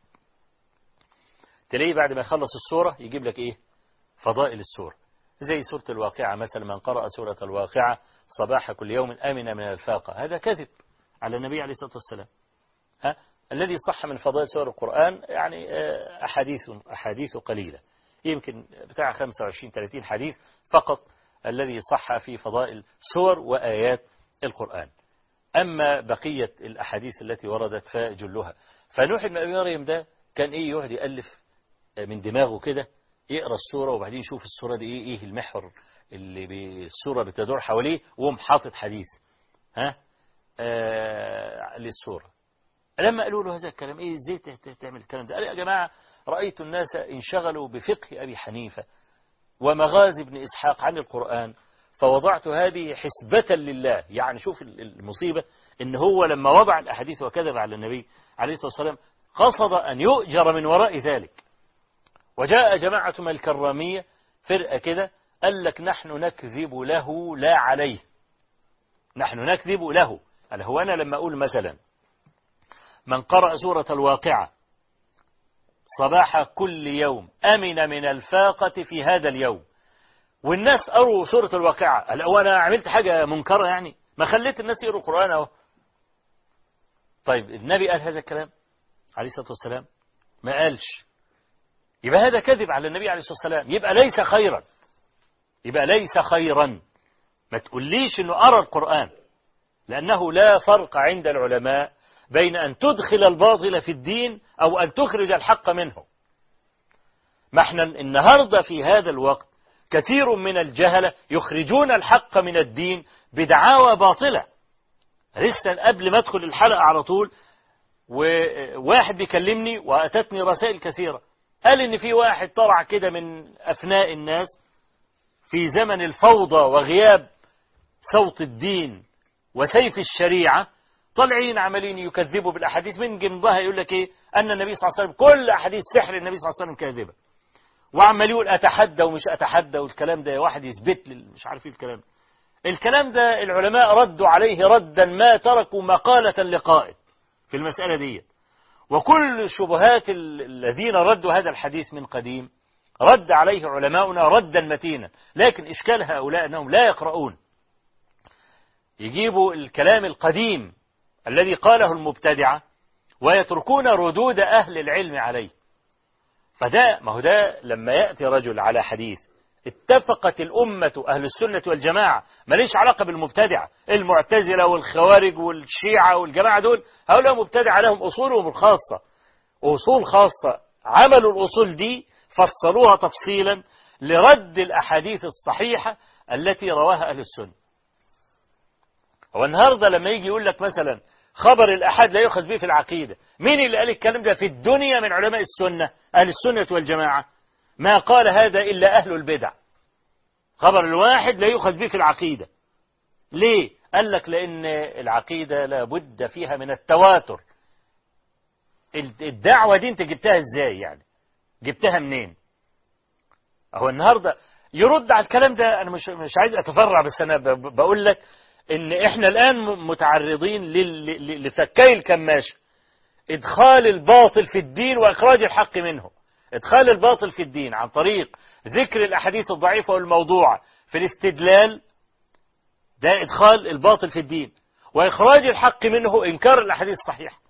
تلاقيه بعد ما يخلص السورة يجيب لك إيه؟ فضائل السورة، زي سورة الواقعة مثلا، من قرأ سورة الواقعة صباح كل يوم أمن من الفاقة، هذا كذب على النبي عليه الصلاة والسلام. الذي صح من فضائل سور القرآن يعني أحاديث قليلة، يمكن بتاع 25-30 حديث فقط الذي صح في فضائل سور وآيات القرآن. أما بقية الأحاديث التي وردت فجلها. فنوح بن أبي مريم ده كان إيه؟ يقعد يألف من دماغه كده، يقرأ السورة وبعدين يشوف السورة دي إيه المحور اللي بالسورة بتدور حواليه، وهم حاطط حديث للسورة. لما قالوا له هذا الكلام، إيه إزاي تعمل الكلام ده؟ قال يا جماعة رأيت الناس انشغلوا بفقه أبي حنيفة ومغازي ابن إسحاق عن القرآن، فوضعت هذه حسبة لله. يعني شوف المصيبة، إن هو لما وضع الأحاديث وكذب على النبي عليه الصلاة والسلام قصد أن يؤجر من وراء ذلك. وجاء جماعة من الكرامية، فرقة كده، قال لك نحن نكذب له لا عليه، نحن نكذب له. قال هو أنا لما أقول مثلا من قرأ سورة الواقعة صباح كل يوم أمن من الفاقة في هذا اليوم، والناس قروا سورة الواقعة، قال هو أنا عملت حاجة منكرة يعني؟ ما خليت الناس يقروا القرآن أهو. طيب النبي قال هذا الكلام عليه الصلاة والسلام؟ ما قالش. يبقى هذا كذب على النبي عليه الصلاة والسلام، يبقى ليس خيرا، يبقى ليس خيرا. ما تقوليش انه قرأ القرآن، لأنه لا فرق عند العلماء بين أن تدخل الباطل في الدين أو أن تخرج الحق منه. ما احنا النهاردة في هذا الوقت كثير من الجهلة يخرجون الحق من الدين بدعاوى باطلة. لسه قبل ما ادخل الحلقة على طول وواحد بيكلمني وأتتني رسائل كثيرة، قال إن في واحد طلع كده من أفناء الناس في زمن الفوضى وغياب صوت الدين وسيف الشريعة، طالعين عمالين يكذبوا بالأحاديث، من جنبها يقول لك إيه؟ أن النبي صلى الله عليه وسلم كل أحاديث سحر النبي صلى الله عليه وسلم كاذبة، وعمال يقول أتحدى ومش أتحدى، والكلام ده واحد يثبت لي مش عارف إيه الكلام ده العلماء ردوا عليه ردا ما تركوا مقالة لقائد في المسألة دي. وكل شبهات الذين ردوا هذا الحديث من قديم رد عليه علماؤنا ردا متينا، لكن إشكال هؤلاء أنهم لا يقرؤون، يجيبوا الكلام القديم الذي قاله المبتدعة ويتركون ردود أهل العلم عليه. ما هو ده لما يأتي رجل على حديث اتفقت الأمة أهل السنة والجماعة، ماليش علاقة بالمبتدعة، المعتزلة والخوارج والشيعة والجماعة دول هؤلاء مبتدعة لهم أصولهم الخاصة، أصول خاصة، عملوا الأصول دي فصلوها تفصيلا لرد الأحاديث الصحيحة التي رواها أهل السنة. والنهاردة لما يجي يقول لك مثلا خبر الأحد لا يؤخذ به في العقيدة، مين اللي قال الكلام ده في الدنيا من علماء السنة أهل السنة والجماعة؟ ما قال هذا إلا أهل البدع. خبر الواحد لا يؤخذ به في العقيدة. ليه؟ قال لك لأن العقيدة لابد فيها من التواتر. الدعوة دي انت جبتها ازاي يعني؟ جبتها منين؟ هو النهاردة يرد على الكلام ده. أنا مش عايز أتفرع، بس أنا بقول لك إن إحنا الآن متعرضين لفكي الكماشة، إدخال الباطل في الدين وإخراج الحق منه. إدخال الباطل في الدين عن طريق ذكر الأحاديث الضعيفة والموضوعة في الاستدلال، ده إدخال الباطل في الدين، وإخراج الحق منه إنكار الأحاديث الصحيحة.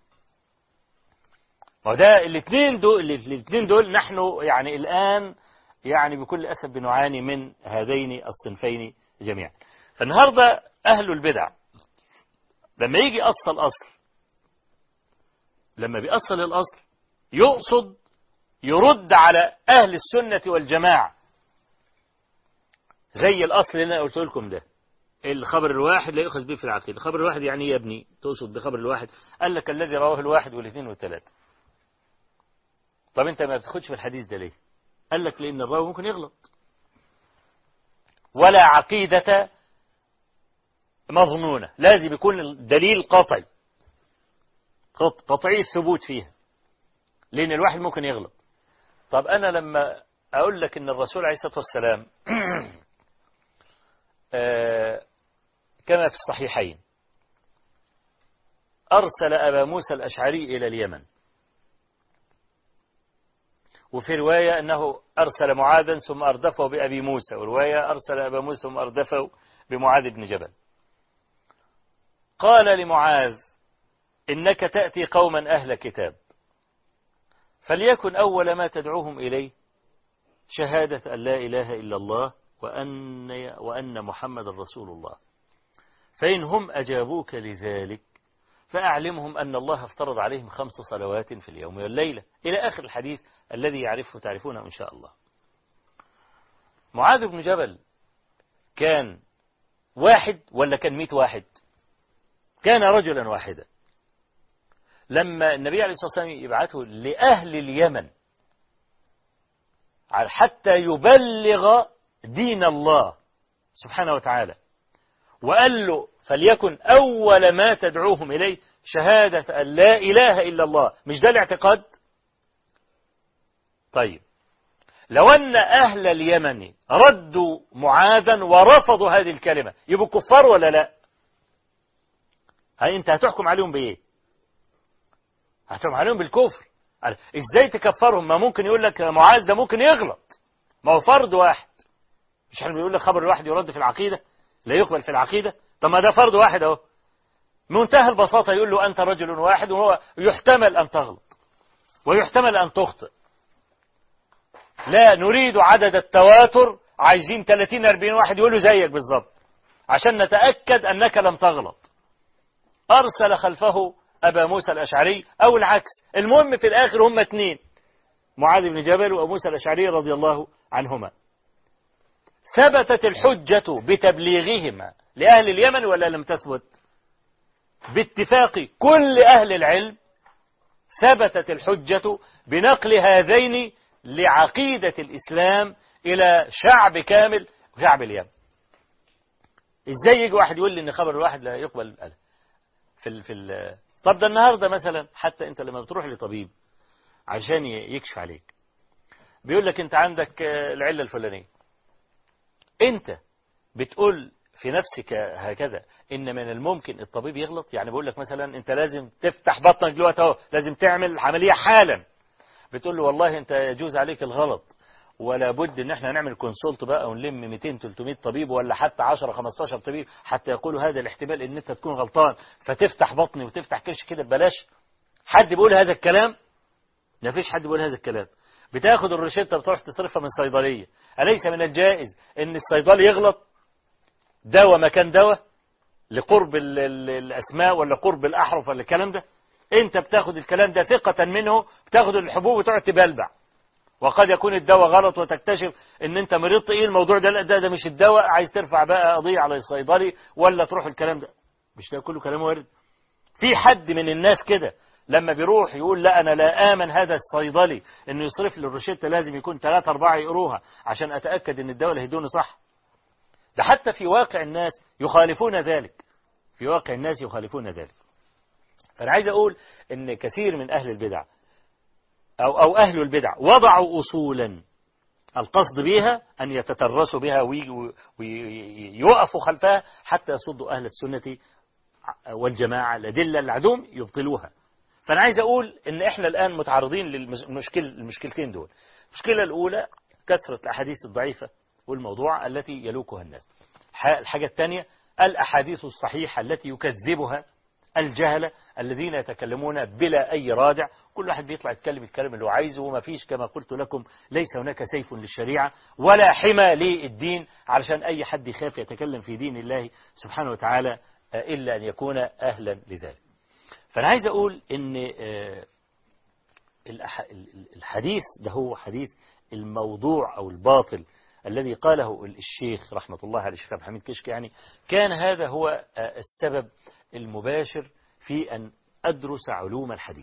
وده الاثنين دول نحن يعني الآن يعني بكل أسف بنعاني من هذين الصنفين جميعا. فالنهاردة أهل البدع لما يجي لما بيأصل الأصل يقصد يرد على أهل السنة والجماعة، زي الأصل اللي أنا قلت لكم ده، الخبر الواحد لا يؤخذ به في العقيدة. الخبر الواحد يعني يا ابني تقصد بخبر الواحد؟ قال لك الذي رواه الواحد والاثنين والثلاثة. طب أنت ما بتاخدش في الحديث ده ليه؟ قال لك لأن الراوي ممكن يغلط، ولا عقيدة مظنونة، لازم يكون الدليل قطعي الثبوت فيها، لأن الواحد ممكن يغلط. طب أنا لما أقول لك أن الرسول عليه الصلاة والسلام كما في الصحيحين أرسل أبا موسى الأشعري إلى اليمن، وفي رواية أنه أرسل معاذا ثم أردفه بأبي موسى، ورواية أرسل أبا موسى ثم أردفه بمعاذ بن جبل. قال لمعاذ إنك تأتي قوما أهل كتاب، فليكن أول ما تدعوهم إليه شهادة أن لا إله إلا الله وأن محمد رسول الله، فإن هم أجابوك لذلك فأعلمهم أن الله افترض عليهم 5 صلوات في اليوم والليلة، إلى آخر الحديث الذي تعرفونه إن شاء الله. معاذ بن جبل كان واحد ولا كان 100 واحد؟ كان رجلا واحدا. لما النبي عليه الصلاة والسلام يبعثه لأهل اليمن حتى يبلغ دين الله سبحانه وتعالى، وقال له فليكن أول ما تدعوهم إليه شهادة أن لا إله إلا الله، مش ده الاعتقاد؟ طيب لو أن أهل اليمن ردوا معاذا ورفضوا هذه الكلمة يبقوا كفار ولا لا؟ أنت هتحكم عليهم بإيه؟ هتحكم عليهم بالكفر. إزاي تكفرهم؟ ما ممكن يقول لك معاذ ده ممكن يغلط، ما هو فرد واحد، مش احنا بيقول لك خبر الواحد يرد في العقيدة لا يقبل في العقيدة؟ طب ما ده فرد واحد اهو، منتهى البساطة يقول له أنت رجل واحد، وهو يحتمل أن تغلط ويحتمل أن تخطئ، لا نريد عدد التواتر، عايزين 30-40 واحد يقولوا زيك بالظبط عشان نتأكد أنك لم تغلط. أرسل خلفه أبا موسى الأشعري أو العكس، المهم في الآخر هم 2، معاذ بن جبل وأبو موسى الأشعري رضي الله عنهما. ثبتت الحجة بتبليغهما لأهل اليمن ولا لم تثبت؟ باتفاق كل أهل العلم ثبتت الحجة بنقل هذين لعقيدة الإسلام إلى شعب كامل وشعب اليمن. ازاي يجي واحد يقول لي ان خبر الواحد لا يقبل الألم طب ده النهارده مثلا حتى انت لما بتروح لطبيب عشان يكشف عليك بيقول لك انت عندك العله الفلانيه، انت بتقول في نفسك هكذا ان من الممكن الطبيب يغلط. يعني بيقول لك مثلا انت لازم تفتح بطنك دلوقتي اهو، لازم تعمل عمليه حالا، بتقول له والله انت يجوز عليك الغلط ولا بد ان احنا نعمل كونسولت بقى ونلم 200 300 طبيب ولا حتى 10 15 طبيب حتى يقولوا هذا الاحتمال ان انت تكون غلطان فتفتح بطني وتفتح كرش كده ببلاش. حد بيقول هذا الكلام؟ ما فيش حد بيقول هذا الكلام. بتاخد الروشته بتروح تصرفها من صيدليه، أليس من الجائز ان الصيدلي يغلط دواء مكان دواء لقرب الاسماء ولا قرب الاحرف ولا الكلام ده؟ انت بتاخد الكلام ده ثقة منه، بتاخد الحبوب وتقعد تبلبع، وقد يكون الدواء غلط وتكتشف ان انت مريض. ايه الموضوع ده؟ لا ده مش الدواء، عايز ترفع بقى قضية على الصيدلي ولا تروح الكلام ده. مش ده كله كلام وارد؟ في حد من الناس كده لما بيروح يقول لا انا لا امن هذا الصيدلي انه يصرف لي الروشته لازم يكون 3 4 يقروها عشان اتاكد ان الدواء اللي هيدوني صح؟ ده حتى في واقع الناس يخالفون ذلك، في واقع الناس يخالفون ذلك. فأنا عايز أقول إن كثير من أهل البدع أو أهل البدع وضعوا أصولا القصد بها أن يتترسوا بها ويوقفوا خلفها حتى يصدوا أهل السنة والجماعة الأدلة العدوم يبطلوها. فأنا عايز أقول إن إحنا الآن متعرضين للمشكلتين دول. المشكلة الأولى كثرة الأحاديث الضعيفة والموضوع التي يلوكها الناس. الحاجة الثانية الأحاديث الصحيحة التي يكذبها الجهلة الذين يتكلمون بلا أي رادع، كل واحد بيطلع يتكلم الكلام اللي هو عايزه، وما فيش كما قلت لكم ليس هناك سيف للشريعة ولا حمى للدين علشان أي حد يخاف يتكلم في دين الله سبحانه وتعالى إلا أن يكون أهلا لذلك. فأنا عايز أقول إن الحديث ده هو حديث الموضوع أو الباطل الذي قاله الشيخ رحمة الله عليه الشيخ عبد الحميد كشك، يعني كان هذا هو السبب المباشر في أن أدرس علوم الحديث.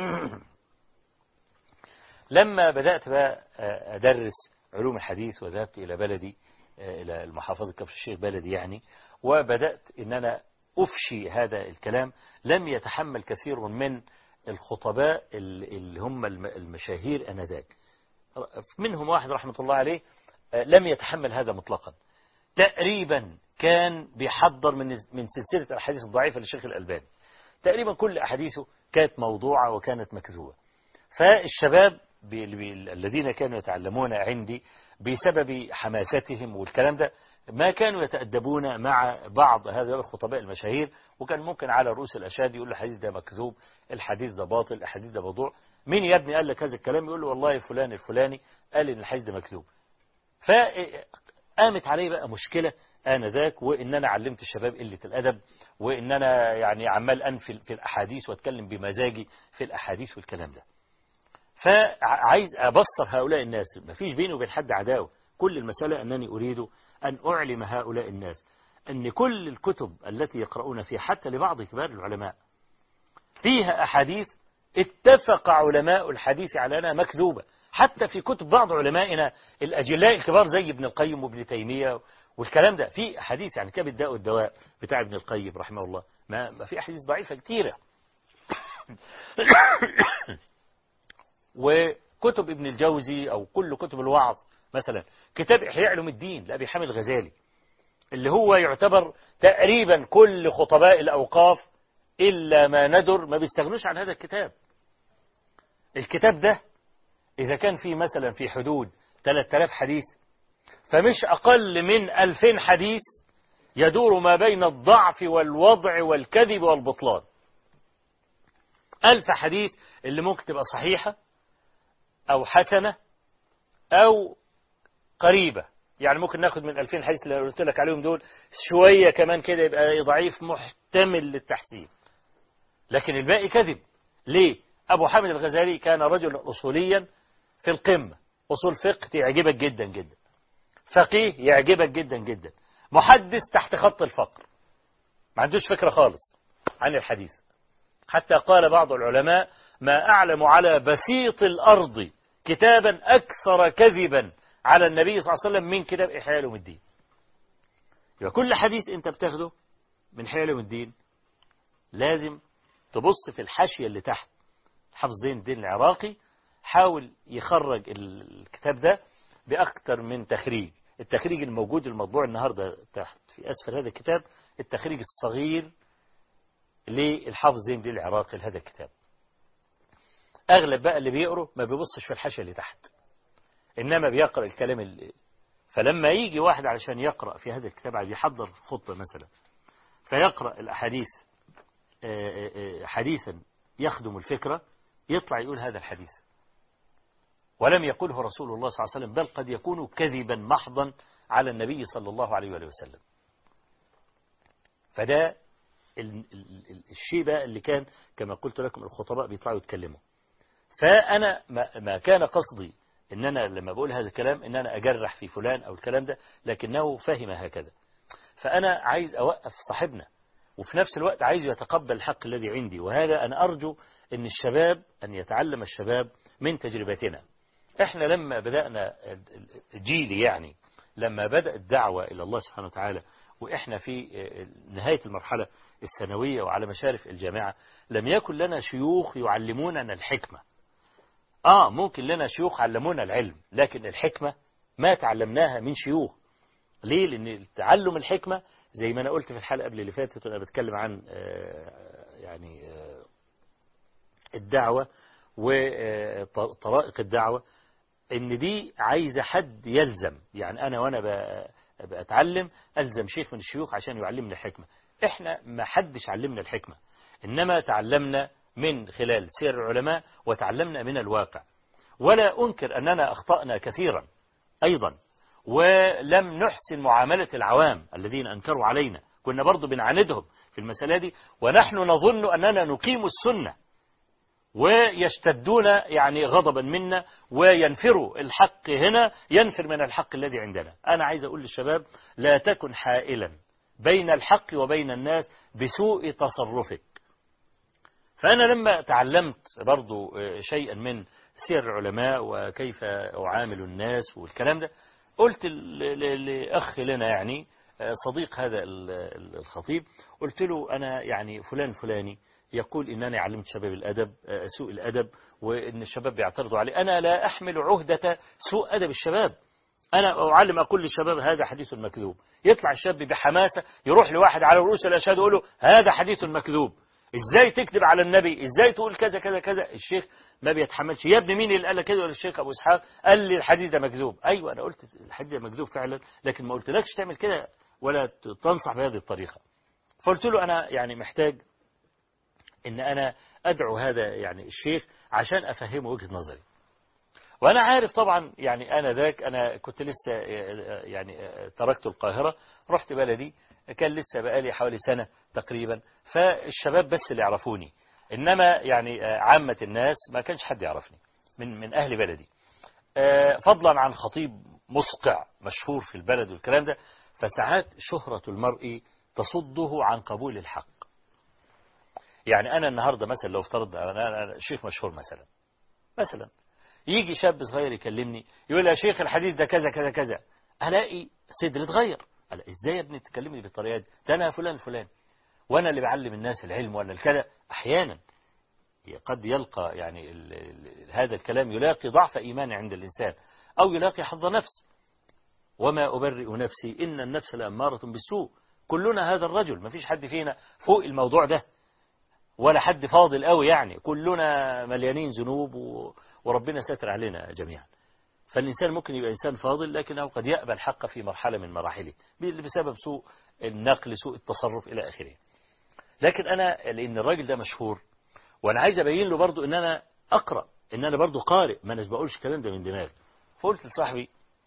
لما بدأت بقى أدرس علوم الحديث وذهبت إلى بلدي إلى المحافظة كفر الشيخ بلدي يعني، وبدأت إن أنا أفشي هذا الكلام، لم يتحمل كثير من الخطباء اللي هم المشاهير أنذاك، منهم واحد رحمة الله عليه لم يتحمل هذا مطلقا. تقريبا كان بيحضر من سلسلة الأحاديث الضعيفة للشيخ الألباني، تقريبا كل أحاديثه كانت موضوعة وكانت مكذوبة. فالشباب الذين كانوا يتعلمون عندي بسبب حماستهم والكلام ده ما كانوا يتأدبون مع بعض هذه الخطباء المشاهير، وكان ممكن على رؤوس الأشهاد يقول الحديث ده مكذوب، الحديث ده باطل، الحديث ده موضوع. مين يا ابني قال لك هذا الكلام؟ يقول له والله فلان الفلاني قال إن الحديث ده مكذوب. فقامت عليه بقى مشكلة آنذاك، وإن أنا علمت الشباب قلة الأدب، وإن أنا يعني عمال أنفل في الأحاديث وأتكلم بمزاجي في الأحاديث والكلام ده. فعايز أبصر هؤلاء الناس، ما فيش بيني وبين حد عداوة، كل المسألة أنني أريد أن أعلم هؤلاء الناس أن كل الكتب التي يقرؤون فيها حتى لبعض كبار العلماء فيها أحاديث اتفق علماء الحديث على أنها مكذوبة. حتى في كتب بعض علمائنا الأجلاء الكبار زي ابن القيم وابن تيمية والكلام ده، في أحاديث يعني كتاب الداء والدواء بتاع ابن القيم رحمه الله ما في أحاديث ضعيفة كتيرة. وكتب ابن الجوزي أو كل كتب الوعظ مثلا، كتاب إحياء علوم الدين لأبي حامد الغزالي اللي هو يعتبر تقريبا كل خطباء الأوقاف إلا ما ندر ما بيستغنوش عن هذا الكتاب. الكتاب ده إذا كان فيه مثلا في حدود 3000 حديث، فمش أقل من 2000 حديث يدور ما بين الضعف والوضع والكذب والبطلان. 1000 حديث اللي ممكن تبقى صحيحة أو حسنة أو قريبة، يعني ممكن ناخد من 2000 حديث اللي قلت لك عليهم دول شوية كمان كده يبقى ضعيف محتمل للتحسين، لكن الباقي كذب. ليه؟ أبو حامد الغزالي كان رجلا أصوليا في القمة، أصول فقه يعجبك جدا جدا، فقيه يعجبك جدا جدا، محدث تحت خط الفقر، ما عندوش فكرة خالص عن الحديث. حتى قال بعض العلماء ما أعلم على بسيط الأرض كتابا أكثر كذبا على النبي صلى الله عليه وسلم من كتاب إحياء علوم الدين. يبقى كل حديث أنت بتاخده من حياة علوم الدين لازم تبص في الحاشية اللي تحت. حافظ زين الدين العراقي حاول يخرج الكتاب ده بأكتر من تخريج. التخريج الموجود المطبوع النهاردة تحت في أسفل هذا الكتاب التخريج الصغير للحافظ زين الدين العراقي لهذا الكتاب. أغلب بقى اللي بيقروا ما بيبصش في الحاشية اللي تحت، إنما بيقرأ الكلام فلما يجي واحد علشان يقرأ في هذا الكتاب عايز يحضر خطبة مثلا فيقرأ الأحاديث حديثا يخدم الفكرة يطلع يقول هذا الحديث ولم يقله رسول الله صلى الله عليه وسلم، بل قد يكون كذبا محضا على النبي صلى الله عليه وآله وسلم. فده الشيء بقى اللي كان كما قلت لكم الخطباء بيطلعوا يتكلموا. فأنا ما كان قصدي إن أنا لما بقول هذا الكلام إن أنا أجرح في فلان أو الكلام ده، لكنه فهم هكذا. فأنا عايز أوقف صاحبنا وفي نفس الوقت عايز يتقبل الحق الذي عندي، وهذا أنا أرجو أن الشباب أن يتعلم الشباب من تجربتنا. إحنا لما بدأنا جيلي يعني لما بدأ الدعوة إلى الله سبحانه وتعالى وإحنا في نهاية المرحلة الثانوية وعلى مشارف الجامعة لم يكن لنا شيوخ يعلموننا الحكمة. ممكن لنا شيوخ علمونا العلم، لكن الحكمة ما تعلمناها من شيوخ. ليه؟ لأن تعلم الحكمة زي ما أنا قلت في الحلقة قبل اللي فاتت وأنا بتكلم عن الدعوة وطرائق الدعوة، إن دي عايزة حد يلزم. يعني أنا وأنا بأتعلم ألزم شيخ من الشيوخ عشان يعلمنا الحكمة. إحنا ما حدش علمنا الحكمة، إنما تعلمنا من خلال سير العلماء وتعلمنا من الواقع. ولا أنكر أننا أخطأنا كثيرا أيضا، ولم نحسن معاملة العوام الذين أنكروا علينا، كنا برضو بنعاندهم في المسألة دي، ونحن نظن أننا نقيم السنة ويشتدون يعني غضبا منا وينفروا الحق هنا ينفر من الحق الذي عندنا. أنا عايز أقول للشباب لا تكن حائلا بين الحق وبين الناس بسوء تصرفك. فأنا لما تعلمت برضو شيئا من سير العلماء وكيف أعامل الناس والكلام ده، قلت لأخ لنا يعني صديق هذا الخطيب، قلت له أنا يعني فلان فلاني يقول إنني علمت شباب الأدب سوء الأدب وإن الشباب بيعترضوا عليه. أنا لا أحمل عهدة سوء أدب الشباب، أنا أعلم أقول للشباب هذا حديث مكذوب. يطلع الشاب بحماسة يروح لواحد على رؤوس الأشهاد يقول له هذا حديث مكذوب، إزاي تكذب على النبي، إزاي تقول كذا كذا كذا. الشيخ ما بيتحملش. يا ابني مين اللي قال لك كده؟ الشيخ أبو إسحاق قال لي الحديث ده مكذوب. أيوة أنا قلت الحديث ده مكذوب فعلا، لكن ما قلتلكش تعمل كده ولا تنصح بهذه الطريقة. فقلت له أنا يعني محتاج إن أنا أدعو هذا يعني الشيخ عشان أفهمه وجهة نظري. وأنا عارف طبعا يعني أنا كنت لسه يعني تركت القاهرة رحت بلدي، كان لسه بقالي حوالي سنة تقريبا، فالشباب بس اللي يعرفوني، إنما يعني عامة الناس ما كانش حد يعرفني من أهل بلدي، فضلا عن خطيب مسقع مشهور في البلد والكلام ده. فساعات شهرة المرء تصده عن قبول الحق. يعني أنا النهاردة مثلا لو افترض أنا شيخ مشهور مثلا يجي شاب صغير يكلمني يقول لي يا شيخ الحديث ده كذا كذا كذا، ألاقي صدري اتغير. إزاي يا ابني تكلمني بالطريقة دي؟ ده أنا فلان فلان وأنا اللي بعلم الناس العلم ولا الكذا. أحيانا قد يلقى يعني هذا الكلام يلاقي ضعف إيمان عند الإنسان أو يلاقي حظ نفس. وما أبرئ نفسي إن النفس لأمارة بالسوء. كلنا هذا الرجل، ما فيش حد فينا فوق الموضوع ده ولا حد فاضل قوي، يعني كلنا مليانين ذنوب وربنا ساتر علينا جميعا. فالإنسان ممكن يبقى إنسان فاضل لكنه قد يقبل الحق في مرحلة من مراحله بسبب سوء النقل سوء التصرف إلى آخره. لكن أنا لأن الراجل ده مشهور وأنا عايز أبين له برضو إن أنا أقرأ، إن أنا برضو قارئ، ما أنا بقولش الكلام ده من دماغي. فقلت لصاحبي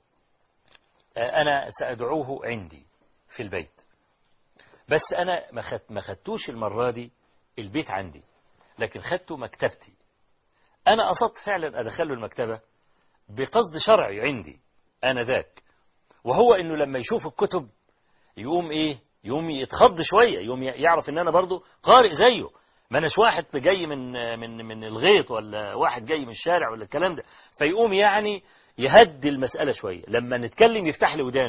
أنا سأدعوه عندي في البيت، بس أنا ما خدتوش المرة دي البيت عندي، لكن خدته مكتبتي. أنا قصدت فعلا أدخله المكتبة بقصد شرعي عندي أنا ذاك، وهو إنه لما يشوف الكتب يقوم يتخض شوية، يقوم يعرف إن أنا برضو قارئ زيه، ما أناش واحد جاي من الغيط ولا واحد جاي من الشارع ولا الكلام ده. فيقوم يعني يهدي المسألة شوية، لما نتكلم يفتح لي ودانه،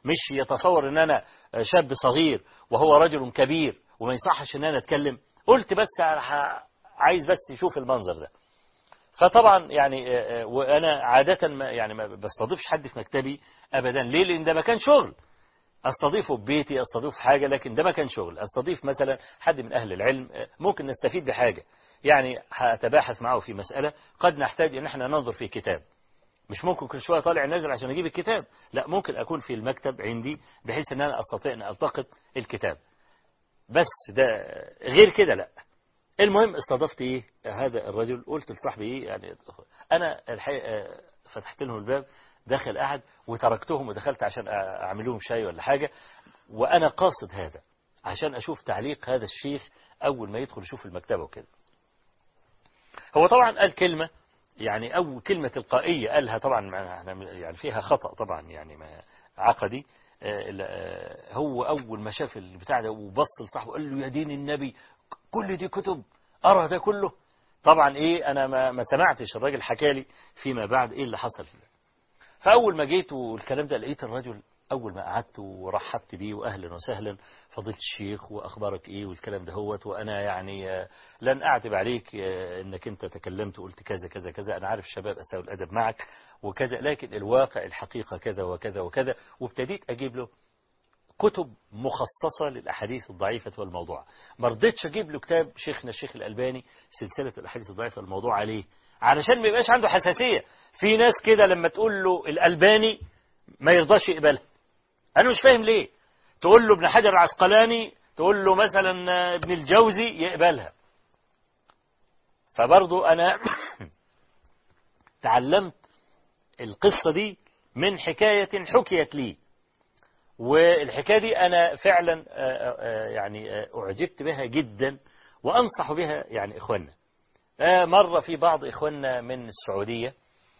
مش يتصور ان انا شاب صغير وهو رجل كبير وما يصحش ان انا اتكلم. قلت بس عايز بس يشوف المنظر ده. فطبعا يعني وانا عادة ما بستضيفش حد في مكتبي ابدا. ليه؟ لان ده مكان شغل. استضيفه ببيتي، استضيف حاجة، لكن ده مكان شغل. استضيف مثلا حد من اهل العلم ممكن نستفيد بحاجة، يعني هتباحث معه في مسألة قد نحتاج ان احنا ننظر في كتاب. مش ممكن كل شوية طالع نازل عشان اجيب الكتاب، لا، ممكن اكون في المكتب عندي بحيث ان انا استطيع ان التقط الكتاب، بس ده غير كده لا. المهم استضفت ايه هذا الرجل، قلت لصاحبي ايه يعني انا الحقيقة فتحت لهم الباب، دخل قعد وتركتهم ودخلت عشان اعمل لهم شاي ولا حاجة، وانا قاصد هذا عشان اشوف تعليق هذا الشيخ اول ما يدخل يشوف المكتبة وكده. هو طبعا قال كلمة، يعني أول كلمة تلقائية قالها طبعا يعني فيها خطأ طبعا، يعني ما عقدي. هو أول ما شاف البتاع ده وبص لصاحبه قال له يا دين النبي كل دي كتب أرى ده كله. طبعا إيه أنا ما سمعتش، الراجل حكى لي فيما بعد إيه اللي حصل. فأول ما جيت والكلام ده لقيت الرجل أول ما قعدت ورحبت بيه وأهلا وسهلا فضيلة الشيخ وأخبارك إيه والكلام ده هوت، وأنا يعني لن أعتب عليك إنك أنت تكلمت وقلت كذا كذا كذا، أنا عارف الشباب أساءوا الأدب معك وكذا، لكن الواقع الحقيقة كذا وكذا وكذا. وابتديت أجيب له كتب مخصصة للأحاديث الضعيفة والموضوعة. ما رضيتش أجيب له كتاب شيخنا الشيخ الألباني سلسلة الأحاديث الضعيفة والموضوع عليه، علشان ما يبقاش عنده حساسية. في ناس كده لما تقول له الألباني ما يرضاش يقبلها، أنا مش فاهم ليه. تقول له ابن حجر العسقلاني، تقول له مثلا ابن الجوزي، يقبلها. فبرضو أنا تعلمت القصة دي من حكاية حكيت لي، والحكاية دي أنا فعلا يعني أعجبت بها جدا وأنصح بها يعني إخواننا. مرة في بعض إخواننا من السعودية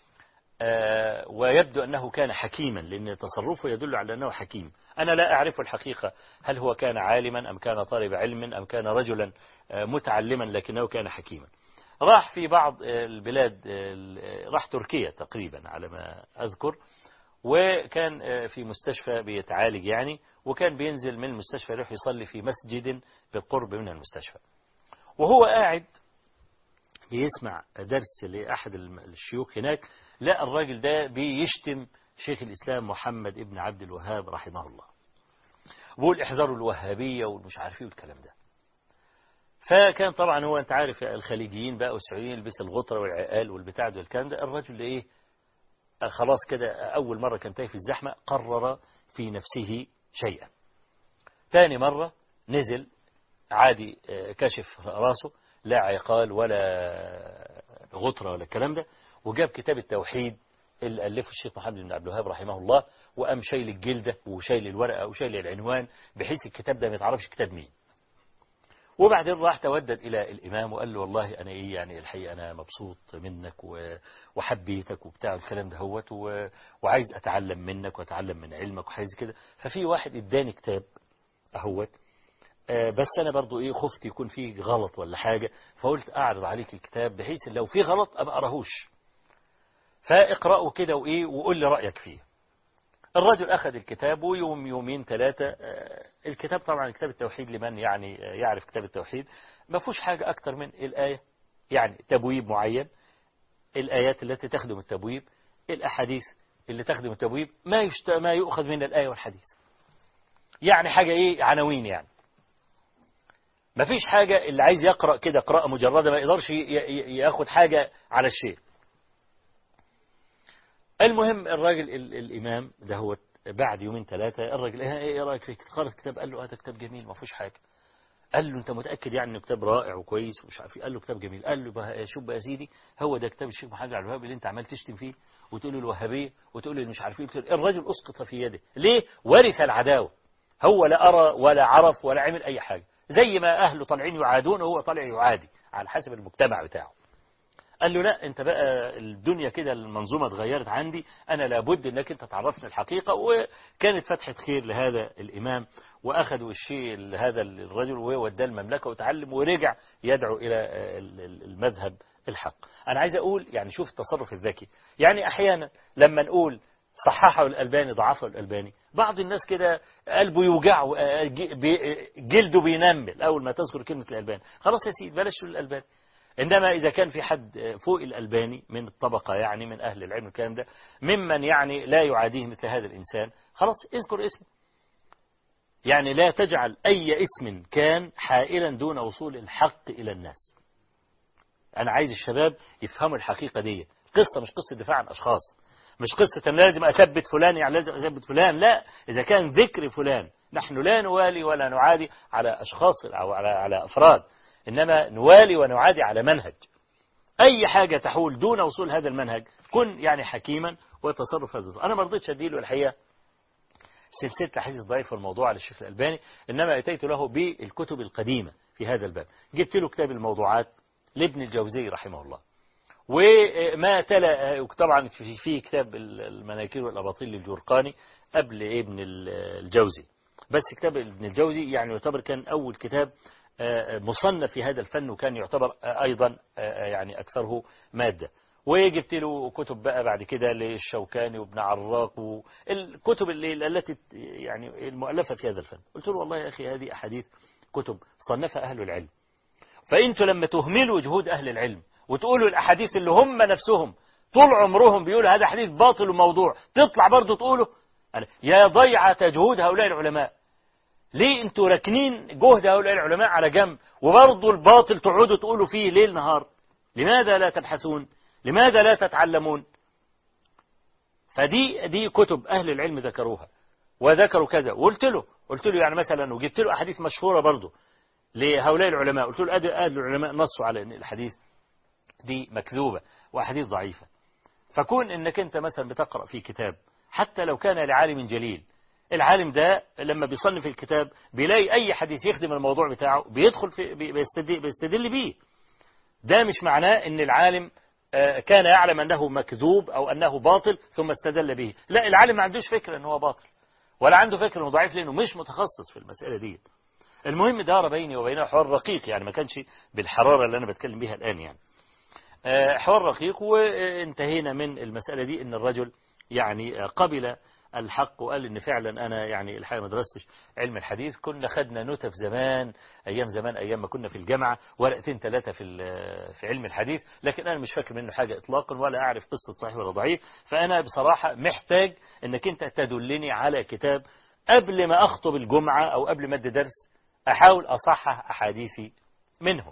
ويبدو أنه كان حكيما، لأن تصرفه يدل على أنه حكيم. أنا لا أعرف الحقيقة هل هو كان عالما أم كان طالب علم أم كان رجلا متعلما، لكنه كان حكيما. راح في بعض البلاد، راح تركيا تقريبا على ما أذكر، وكان في مستشفى بيتعالج يعني، وكان بينزل من المستشفى يروح يصلي في مسجد بالقرب من المستشفى. وهو قاعد بيسمع درس لأحد الشيوخ هناك، لا الراجل ده بيشتم شيخ الإسلام محمد ابن عبد الوهاب رحمه الله، بيقول احذروا الوهابية والمش عارفيه والكلام ده. فكان طبعا هو انت عارف الخليجيين بقى والسعوديين يلبس الغطرة والعقال والبتاع ده والكلام ده. الرجل ايه خلاص كده أول مرة كان تايه في الزحمة قرر في نفسه شيئا. ثاني مرة نزل عادي كشف راسه، لا عقال ولا غطرة ولا الكلام ده، وجاب كتاب التوحيد اللي ألفه الشيخ محمد بن عبد الوهاب رحمه الله، وقام شايل الجلدة وشايل الورقة وشايل العنوان بحيث الكتاب ده ما يتعرفش كتاب مين. وبعدين راح تودد إلى الإمام وقال له والله أنا إيه يعني الحقيقة أنا مبسوط منك وحبيتك وبتاع الكلام ده هوت وعايز أتعلم منك وأتعلم من علمك وحاجز كده. ففي واحد إداني كتاب أهوت، بس أنا برضو إيه خفت يكون فيه غلط ولا حاجة، فقلت أعرض عليك الكتاب بحيث لو فيه غلط أبقى أقراهوش، فاقرأه كده وإيه وقول لي رأيك فيه. الرجل أخذ الكتاب ويوم يومين ثلاثة الكتاب طبعا كتاب التوحيد لمن يعني يعرف كتاب التوحيد ما فيهوش حاجة أكتر من الآية، يعني تبويب معين، الآيات التي تخدم التبويب، الأحاديث اللي تخدم التبويب، ما يؤخذ من الآية والحديث، يعني حاجة إيه عناوين، يعني ما فيش حاجة. اللي عايز يقرأ كده قراءة مجردة ما يقدرش ياخد حاجة على الشيء. المهم الراجل الإمام ده هو بعد يومين ثلاثة الراجل ايه رأيك في قرأت الكتاب؟ قال له هذا كتاب جميل ما فيهوش حاجة. قال له انت متأكد يعني انه كتاب رائع وكويس ومش عارف؟ قال له كتاب جميل. قال له شوف بقى يا سيدي هو ده كتاب الشيخ محمد عبد الوهاب اللي انت عمال تشتم فيه وتقول له الوهابية وتقول له مش عارف ايه. الراجل اسقط في يده. ليه؟ ورث العداوة. هو لا أرى ولا عرف ولا عمل أي حاجة، زي ما أهله طالعين يعادون وهو طالع يعادي على حسب المجتمع بتاعه. قال له لا انت بقى الدنيا كده المنظومة اتغيرت عندي، انا لابد انك انت تعرفني الحقيقة. وكانت فتحة خير لهذا الامام، واخذوا الشيء لهذا الرجل ووداه المملكة وتعلم ورجع يدعو الى المذهب الحق. انا عايز اقول يعني شوف التصرف الذكي. يعني احيانا لما نقول صححه الألباني ضعفه الألباني. بعض الناس كده قلبه يوجعه، جلده بينمل أول ما تذكر كلمة الألباني، خلاص يا سيدي بلاش الألباني. إنما إذا كان في حد فوق الألباني من الطبقة يعني من أهل العلم الكلام ده، ممن يعني لا يعاديه مثل هذا الإنسان، خلاص اذكر اسمه. يعني لا تجعل أي اسم كان حائلا دون وصول الحق إلى الناس. أنا عايز الشباب يفهموا الحقيقة دي. القصة مش قصة دفاع عن أشخاص، مش قصة أن لازم أثبت فلان يعني لازم أثبت فلان، لا. إذا كان ذكر فلان، نحن لا نوالي ولا نعادي على أشخاص أو على أفراد، إنما نوالي ونعادي على منهج. أي حاجة تحول دون وصول هذا المنهج كن يعني حكيما وتصرف هذا. أنا ما رضيتش أديله الحقيقة سلسلة الحديث الضعيف والموضوع على الشيخ الألباني، إنما أتيت له بالكتب القديمة في هذا الباب. جبت له كتاب الموضوعات لابن الجوزي رحمه الله، وما تلا طبعا في كتاب المناكير والأباطيل للجرقاني قبل ابن الجوزي. بس كتاب ابن الجوزي يعني يعتبر كان أول كتاب مصنف في هذا الفن، وكان يعتبر أيضا يعني أكثره مادة. وجبت له كتب بقى بعد كده للشوكاني وابن عراق والكتب التي يعني المؤلفة في هذا الفن. قلت له والله يا أخي هذه أحاديث كتب صنفها أهل العلم، فأنتوا لما تهملوا جهود أهل العلم وتقولوا الأحاديث اللي هم نفسهم طول عمرهم بيقولوا هذا حديث باطل وموضوع، تطلع برضو تقوله يا ضيعة جهود هؤلاء العلماء. ليه انتوا راكنين جهد هؤلاء العلماء على جنب وبرضو الباطل تقعدوا تقولوا فيه ليل نهار؟ لماذا لا تبحثون؟ لماذا لا تتعلمون؟ فدي كتب أهل العلم ذكروها وذكروا كذا. وقلت له يعني مثلا، وجبت له أحاديث مشهورة برضو لهؤلاء العلماء، قلت له أهل العلماء نصوا على أن الحديث دي مكذوبة وأحاديث ضعيفة. فكون أنك أنت مثلا بتقرأ في كتاب حتى لو كان لعالم جليل، العالم ده لما بيصنف الكتاب بيلاقي أي حديث يخدم الموضوع بتاعه بيدخل في بيستدل بيه. ده مش معناه أن العالم كان يعلم أنه مكذوب أو أنه باطل ثم استدل به. لا، العالم ما عندوش فكرة أنه باطل ولا عنده فكرة أنه ضعيف لأنه مش متخصص في المسألة دي. المهم دار بيني وبينه حوار رقيق، يعني ما كانش بالحرارة اللي أنا بتكلم بها الآن، يعني حوار رقيق. وانتهينا من المسألة دي ان الرجل يعني قبل الحق وقال ان فعلا انا يعني الحقيقة ما درستش علم الحديث. كنا خدنا نوتة في زمان ايام ما كنا في الجامعة، ورقتين ثلاثة في علم الحديث، لكن انا مش فاكر منه حاجة اطلاقا ولا اعرف قصة صحيح ولا ضعيف. فانا بصراحة محتاج انك انت تدلني على كتاب قبل ما اخطب الجمعة او قبل ما ادي درس احاول اصحح احاديثي منه.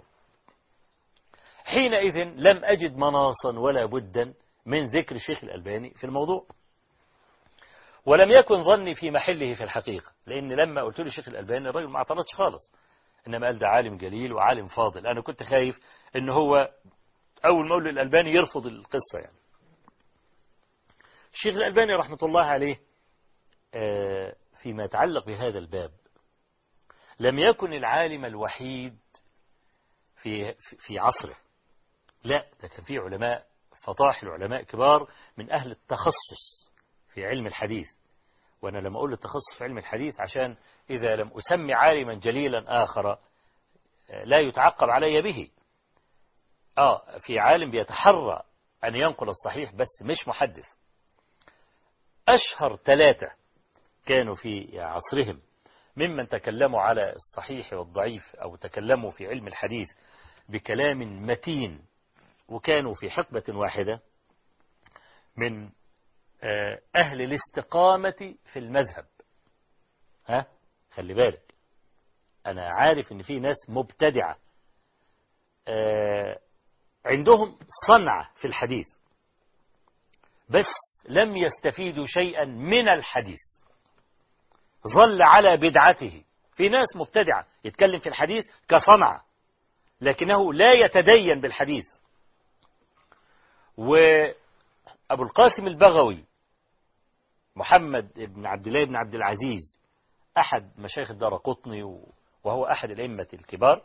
حينئذ لم أجد مناصا ولا بدا من ذكر الشيخ الألباني في الموضوع، ولم يكن ظني في محله في الحقيقة، لأن لما قلت له الشيخ الألباني الرجل ما اعترضش خالص، إنما قال ده عالم جليل وعالم فاضل. أنا كنت خايف إن هو أول ما أقول الألباني يرفض القصة. يعني الشيخ الألباني رحمة الله عليه فيما يتعلق بهذا الباب لم يكن العالم الوحيد في عصره، لا، ده كان في علماء فطاحل علماء كبار من أهل التخصص في علم الحديث. وأنا لما أقول التخصص في علم الحديث عشان إذا لم أسمي عالما جليلا آخر لا يتعقب علي به. في عالم بيتحرى أن ينقل الصحيح بس مش محدث. أشهر 3 كانوا في عصرهم ممن تكلموا على الصحيح والضعيف أو تكلموا في علم الحديث بكلام متين، وكانوا في حقبة واحدة من أهل الاستقامة في المذهب. خلي بالك، أنا عارف إن في ناس مبتدعة عندهم صنعة في الحديث بس لم يستفيدوا شيئا من الحديث، ظل على بدعته. في ناس مبتدعة يتكلم في الحديث كصنعة لكنه لا يتدين بالحديث. وأبو القاسم البغوي محمد بن عبد الله بن عبد العزيز أحد مشايخ الدارقطني وهو أحد الأئمة الكبار،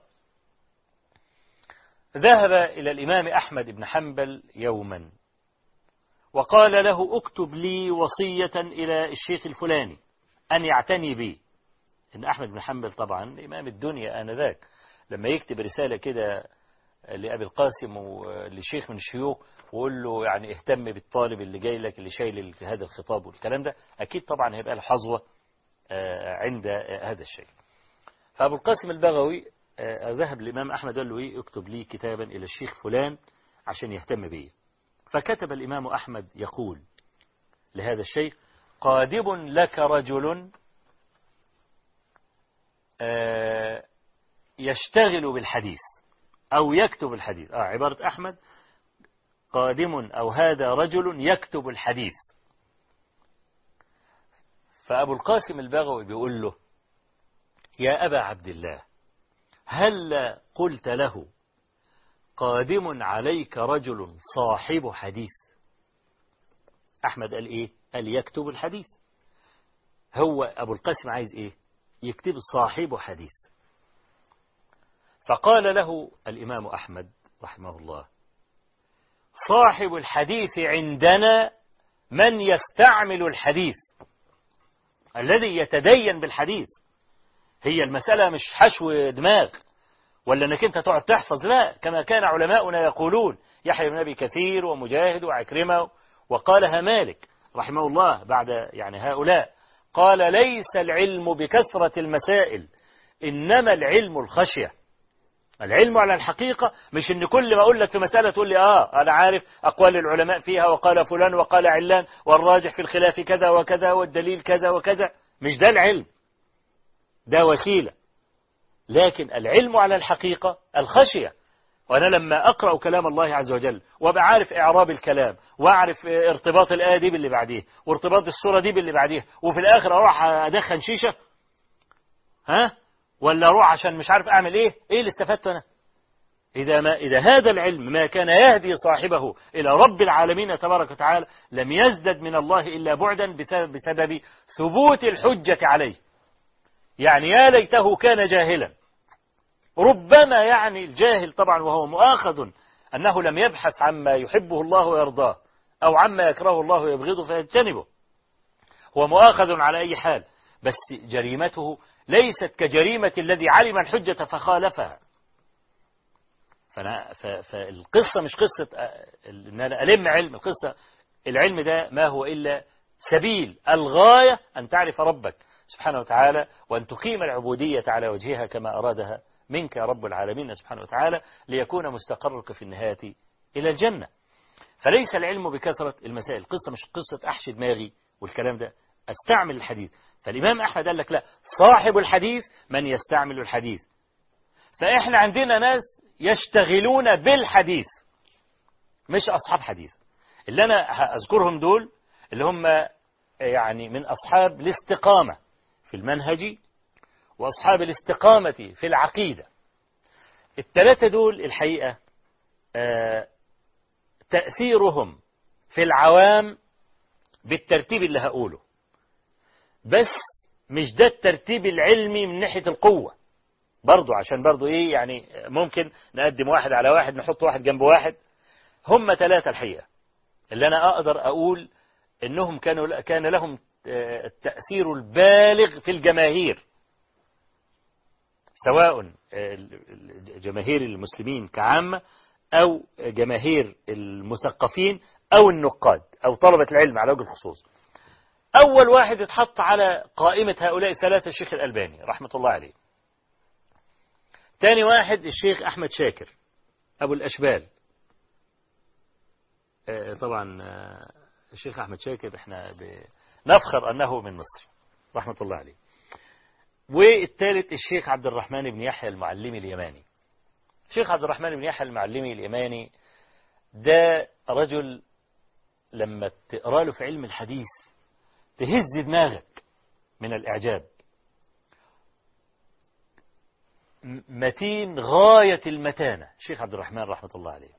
ذهب إلى الإمام أحمد بن حنبل يوما وقال له اكتب لي وصية إلى الشيخ الفلاني أن يعتني بي. إن أحمد بن حنبل طبعا إمام الدنيا آنذاك، لما يكتب رسالة كده لأبي القاسم ولشيخ من الشيوخ وقول له يعني اهتم بالطالب اللي جاي لك اللي شايل هذا الخطاب والكلام ده، أكيد طبعا هيبقى له حظوة عند هذا الشيء. فأبو القاسم البغوي ذهب للإمام أحمد قال له إيه، اكتب لي كتابا إلى الشيخ فلان عشان يهتم بيه. فكتب الإمام أحمد يقول لهذا الشيخ: قادم لك رجل يشتغل بالحديث أو يكتب الحديث. عبارة أحمد: قادم أو هذا رجل يكتب الحديث. فأبو القاسم البغوي بيقول له: يا أبا عبد الله، هل قلت له قادم عليك رجل صاحب حديث؟ أحمد قال إيه؟ قال يكتب الحديث. هو أبو القاسم عايز إيه؟ يكتب صاحب حديث. فقال له الإمام أحمد رحمه الله: صاحب الحديث عندنا من يستعمل الحديث الذي يتدين بالحديث. هي المسألة مش حشو دماغ ولا انك انت تقعد تحفظ، لا، كما كان علماؤنا يقولون، يحيى بن أبي كثير ومجاهد وعكرمة، وقالها مالك رحمه الله بعد يعني هؤلاء، قال: ليس العلم بكثرة المسائل، إنما العلم الخشية. العلم على الحقيقة مش ان كل ما اقول لك في مسألة تقول لي انا عارف اقوال العلماء فيها وقال فلان وقال علان والراجح في الخلاف كذا وكذا والدليل كذا وكذا. مش ده العلم، ده وسيلة. لكن العلم على الحقيقة الخشية. وأنا لما أقرأ كلام الله عز وجل وأبقى عارف إعراب الكلام وأعرف ارتباط الآية دي باللي بعديه وارتباط السورة دي باللي بعديه، وفي الآخر أروح أدخن شيشة ولا أروح عشان مش عارف أعمل إيه اللي استفدته أنا؟ إذا هذا العلم ما كان يهدي صاحبه إلى رب العالمين تبارك وتعالى لم يزدد من الله إلا بعدا بسبب ثبوت الحجة عليه. يعني يا ليته كان جاهلا. ربما يعني الجاهل طبعا وهو مؤاخذ أنه لم يبحث عما يحبه الله ويرضاه أو عما يكرهه الله ويبغضه فيجتنبه، هو مؤاخذ على أي حال، بس جريمته ليست كجريمة الذي علم الحجة فخالفها. فالقصة مش قصة أن أنا ألم علم، القصة العلم ده ما هو إلا سبيل، الغاية أن تعرف ربك سبحانه وتعالى وأن تقيم العبودية على وجهها كما أرادها منك يا رب العالمين سبحانه وتعالى، ليكون مستقرك في النهاية إلى الجنة. فليس العلم بكثرة المسائل، القصة مش قصة أحشي دماغي والكلام ده، أستعمل الحديث. فالإمام أحمد قال لك لا، صاحب الحديث من يستعمل الحديث. فإحنا عندنا ناس يشتغلون بالحديث مش أصحاب حديث. اللي أنا أذكرهم دول اللي هم يعني من أصحاب الاستقامة في المنهج وأصحاب الاستقامة في العقيدة. الثلاثة دول الحقيقة تأثيرهم في العوام بالترتيب اللي هقوله، بس مش ده الترتيب العلمي من ناحية القوة برضو، عشان برضو إيه يعني ممكن نقدم واحد على واحد نحط واحد جنب واحد. هم ثلاثة الحقيقة اللي أنا أقدر أقول إنهم كان لهم التأثير البالغ في الجماهير، سواء جماهير المسلمين كعامة أو جماهير المثقفين أو النقاد أو طلبة العلم على وجه الخصوص. أول واحد اتحط على قائمة هؤلاء الثلاثة الشيخ الألباني رحمة الله عليه. ثاني واحد الشيخ أحمد شاكر أبو الأشبال. طبعا الشيخ أحمد شاكر احنا نفخر أنه من مصر رحمة الله عليه. والثالث الشيخ عبد الرحمن بن يحيى المعلمي اليماني. الشيخ عبد الرحمن بن يحيى المعلمي اليماني ده رجل لما تقرأ له في علم الحديث تهز دماغك من الإعجاب، متين غاية المتانة الشيخ عبد الرحمن رحمة الله عليه،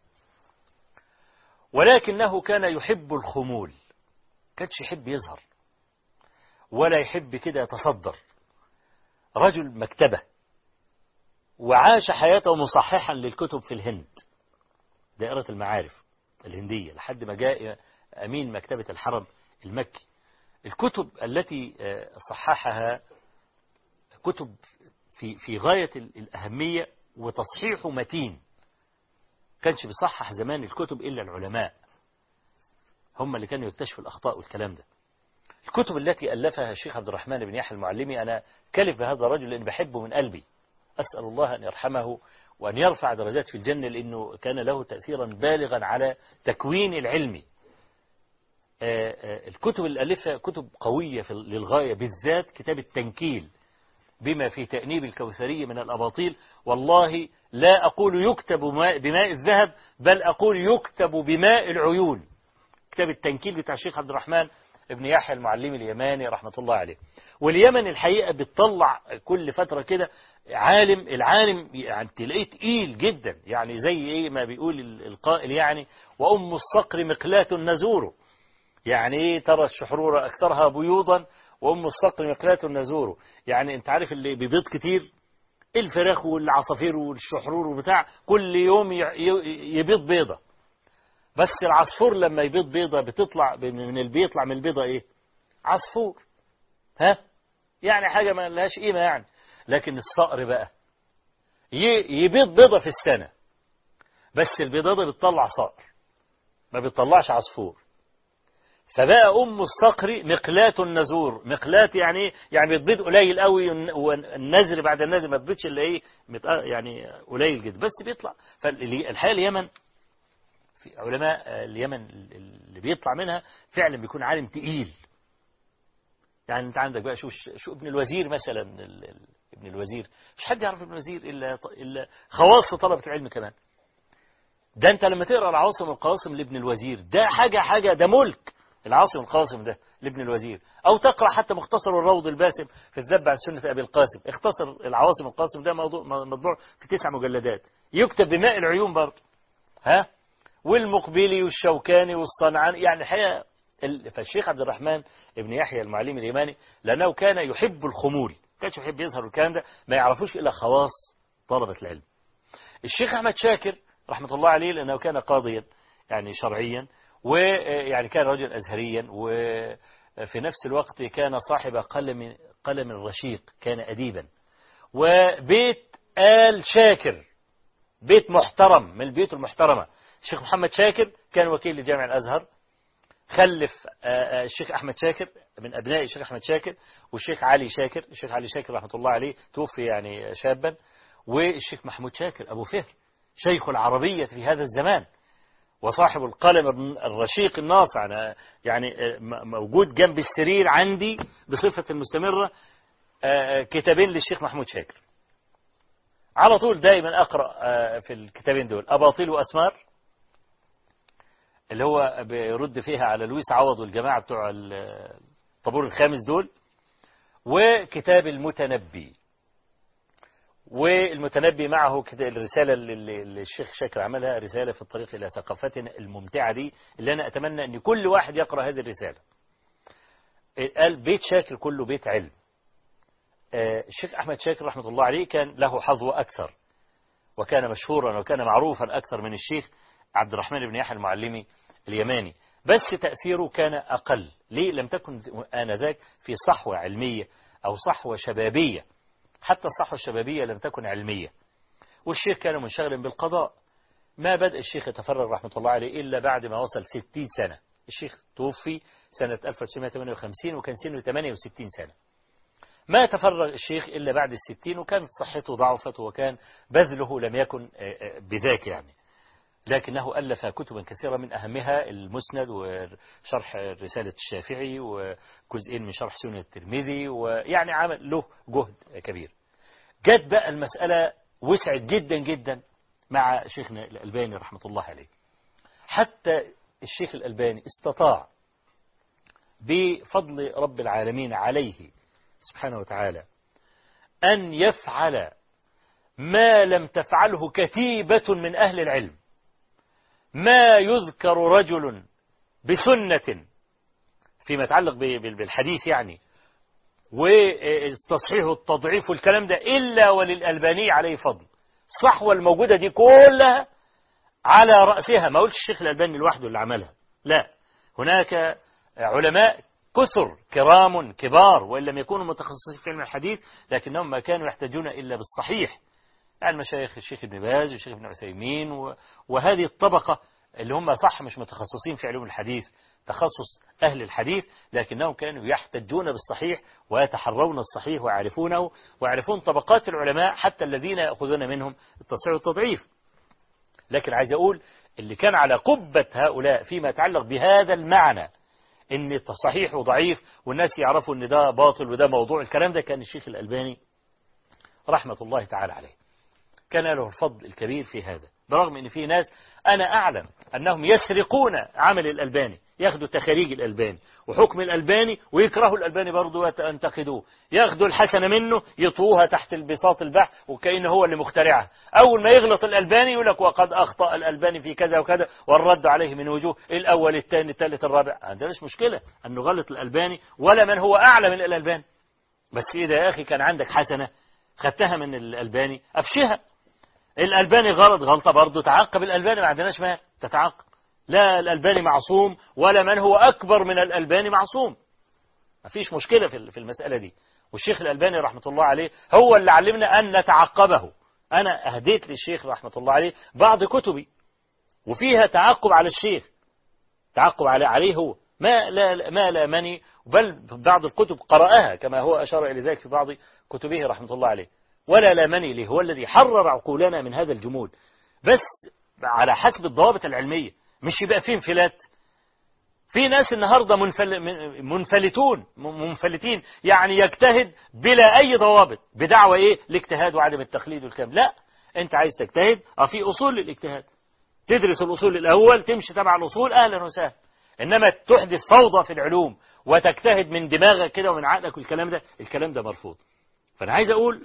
ولكنه كان يحب الخمول، كانش يحب يظهر ولا يحب كده يتصدر. رجل مكتبة، وعاش حياته مصححا للكتب في الهند، دائرة المعارف الهندية، لحد ما جاء أمين مكتبة الحرم المكي. الكتب التي صححها كتب في غاية الأهمية، وتصحيحه متين كانش بيصحح زمان الكتب إلا العلماء، هم اللي كانوا يكتشفوا الأخطاء والكلام ده. الكتب التي ألفها الشيخ عبد الرحمن بن يحيى المعلمي، أنا كلف بهذا الرجل لأن بحبه من قلبي، أسأل الله أن يرحمه وأن يرفع درجات في الجنة، لأنه كان له تأثيرا بالغا على تكوين العلمي. الكتب اللي ألفها كتب قوية للغاية، بالذات كتاب التنكيل بما في تأنيب الكوثري من الأباطيل. والله لا أقول يكتب بماء الذهب، بل أقول يكتب بماء العيون. كتاب التنكيل بتاع الشيخ عبد الرحمن ابن يحيى المعلمي اليماني رحمة الله عليه. واليمن الحقيقة بتطلع كل فترة كده العالم يعني تلاقيه تقيل جدا، يعني زي ايه ما بيقول القائل يعني وأم الصقر مقلاة نزور، يعني ايه ترى الشحرورة أكثرها بيوضا وأم الصقر مقلاة نزور. يعني انت عارف اللي بيبيض كتير الفراخ والعصافير والشحرور وبتاع كل يوم يبيض بيضة، بس العصفور لما يبيض بيضة بتطلع بيطلع من البيضة ايه؟ عصفور، ها؟ يعني حاجة ما لهاش قيمة يعني. لكن الصقر بقى يبيض بيضة في السنة، بس البيضة دي بتطلع صقر ما بتطلعش عصفور. فبقى أم الصقر مقلاة النزور. مقلاة يعني ايه؟ يعني بتبيض قليل قوي، والنزر بعد النزر ما تبيضش الا ايه؟ يعني قليل جدا بس بيطلع. فالحقيقة اليمن في علماء اليمن اللي بيطلع منها فعلا بيكون عالم تقيل. يعني انت عندك بقى شو ابن الوزير مثلا، ابن الوزير مش حد يعرف ابن الوزير الا خواص طلبة العلم كمان. ده انت لما تقرا العواصم والقواسم لابن الوزير ده حاجة ده ملك. العاصم القاسم ده لابن الوزير، او تقرا حتى مختصر الروض الباسم في الذب عن سنة ابي القاسم. اختصر العواصم القاسم ده مطبوع في 9 مجلدات، يكتب بماء العيون برضه، ها؟ والمقبلي والشوكاني والصنعاني. يعني الحقيقة فالشيخ عبد الرحمن ابن يحيى المعلمي اليماني لأنه كان يحب الخمول، كانش يحب يظهر الكلام ده، ما يعرفوش إلا خواص طلبة العلم. الشيخ أحمد شاكر رحمة الله عليه لأنه كان قاضيا يعني شرعيا، ويعني كان رجل أزهريا، وفي نفس الوقت كان صاحب قلم الرشيق، كان أديبا. وبيت آل شاكر بيت محترم من البيوت المحترمة. الشيخ محمد شاكر كان وكيل لجامع الأزهر، خلف الشيخ أحمد شاكر من أبناء الشيخ أحمد شاكر، والشيخ علي شاكر. الشيخ علي شاكر رحمة الله عليه توفي يعني شابا، والشيخ محمود شاكر أبو فهر شيخ العربية في هذا الزمان وصاحب القلم الرشيق الناصع. أنا يعني موجود جنب السرير عندي بصفة مستمرة كتابين للشيخ محمود شاكر، على طول دائما أقرأ في الكتابين دول أباطيل وأسمار اللي هو بيرد فيها على لويس عوض والجماعة بتوع الطابور الخامس دول، وكتاب المتنبي. والمتنبي معه الرسالة اللي الشيخ شاكر عملها، رسالة في الطريق إلى ثقافتنا الممتعة دي، اللي أنا أتمنى أن كل واحد يقرأ هذه الرسالة. قال بيت شاكر كله بيت علم. الشيخ أحمد شاكر رحمة الله عليه كان له حظوة أكثر، وكان مشهورا وكان معروفا أكثر من الشيخ عبد الرحمن بن يحيى المعلمي اليماني، بس تأثيره كان أقل. ليه؟ لم تكن آنذاك في صحوة علمية أو صحوة شبابية، حتى الصحوة الشبابية لم تكن علمية، والشيخ كان منشغلا بالقضاء. ما بدأ الشيخ يتفرغ رحمة الله عليه إلا بعد ما وصل 60 سنة. الشيخ توفي سنة 1958 وكان سنه 68 سنة. ما تفرغ الشيخ إلا بعد 60، وكانت صحته ضعفت وكان بذله لم يكن بذاك يعني. لكنه ألف كتبا كثيرة من أهمها المسند وشرح رسالة الشافعي وجزئين من شرح سنة الترمذي، ويعني عمل له جهد كبير. جت بقى المسألة وسعت جدا جدا مع شيخنا الألباني رحمة الله عليه، حتى الشيخ الألباني استطاع بفضل رب العالمين عليه سبحانه وتعالى أن يفعل ما لم تفعله كتيبة من أهل العلم. ما يذكر رجل بسنة فيما يتعلق بالحديث يعني، والتصحيح والتضعيف والكلام ده، إلا وللألباني عليه فضل. الصحوة الموجودة دي كلها على رأسها، ما قلتش الشيخ الألباني لوحده اللي عملها، لا، هناك علماء كثر كرام كبار، وإن لم يكونوا متخصصين في علم الحديث، لكنهم ما كانوا يحتاجون إلا بالصحيح يعني مشايخ الشيخ ابن باز والشيخ ابن عثيمين وهذه الطبقة اللي هم صح مش متخصصين في علوم الحديث تخصص أهل الحديث، لكنهم كانوا يحتجون بالصحيح ويتحرون الصحيح ويعرفونه ويعرفون طبقات العلماء حتى الذين يأخذون منهم التصحيح والتضعيف. لكن عايز أقول اللي كان على قبة هؤلاء فيما يتعلق بهذا المعنى ان صحيح وضعيف والناس يعرفوا ان ده باطل وده موضوع، الكلام ده كان الشيخ الألباني رحمة الله تعالى عليه كان له الفضل الكبير في هذا، برغم ان في ناس انا اعلم انهم يسرقون عمل الألباني، ياخدوا تخاريج الألباني وحكم الألباني ويكرهوا الألباني برضه وينتقدوه، ياخدوا الحسنة منه يطوها تحت البساط البحث وكأنه هو اللي مخترعها، أول ما يغلط الألباني يقول لك وقد أخطأ الألباني في كذا وكذا والرد عليه من وجوه الأول الثاني الثالث الرابع. عندناش مشكلة أنه غلط الألباني ولا من هو أعلى من الألباني، بس إذا يا أخي كان عندك حسنة خدتها من الألباني أفشها. الألباني غلط غلطة برضه تعاقب الألباني، ما عندناش ما تتعاقب، لا الألباني معصوم ولا من هو أكبر من الألباني معصوم، ما فيش مشكلة في المسألة دي. والشيخ الألباني رحمة الله عليه هو اللي علمنا أن نتعقبه. أنا أهديت للشيخ رحمة الله عليه بعض كتبي وفيها تعقب على الشيخ، تعقب عليه هو ما لامني، بل بعض الكتب قرأها كما هو أشار إلى ذلك في بعض كتبه رحمة الله عليه، ولا لامني ليه، هو الذي حرر عقولنا من هذا الجمود، بس على حسب الضوابط العلمية، مش يبقى فيه انفلات. في ناس النهاردة منفلتين يعني يجتهد بلا أي ضوابط بدعوة إيه الاجتهاد وعدم التقليد والكلام. لا، أنت عايز تجتهد في أصول للاجتهاد، تدرس الأصول الأول تمشي تبع الأصول أهلا وسهلا، إنما تحدث فوضى في العلوم وتجتهد من دماغك كده ومن عقلك الكلام ده مرفوض. فأنا عايز أقول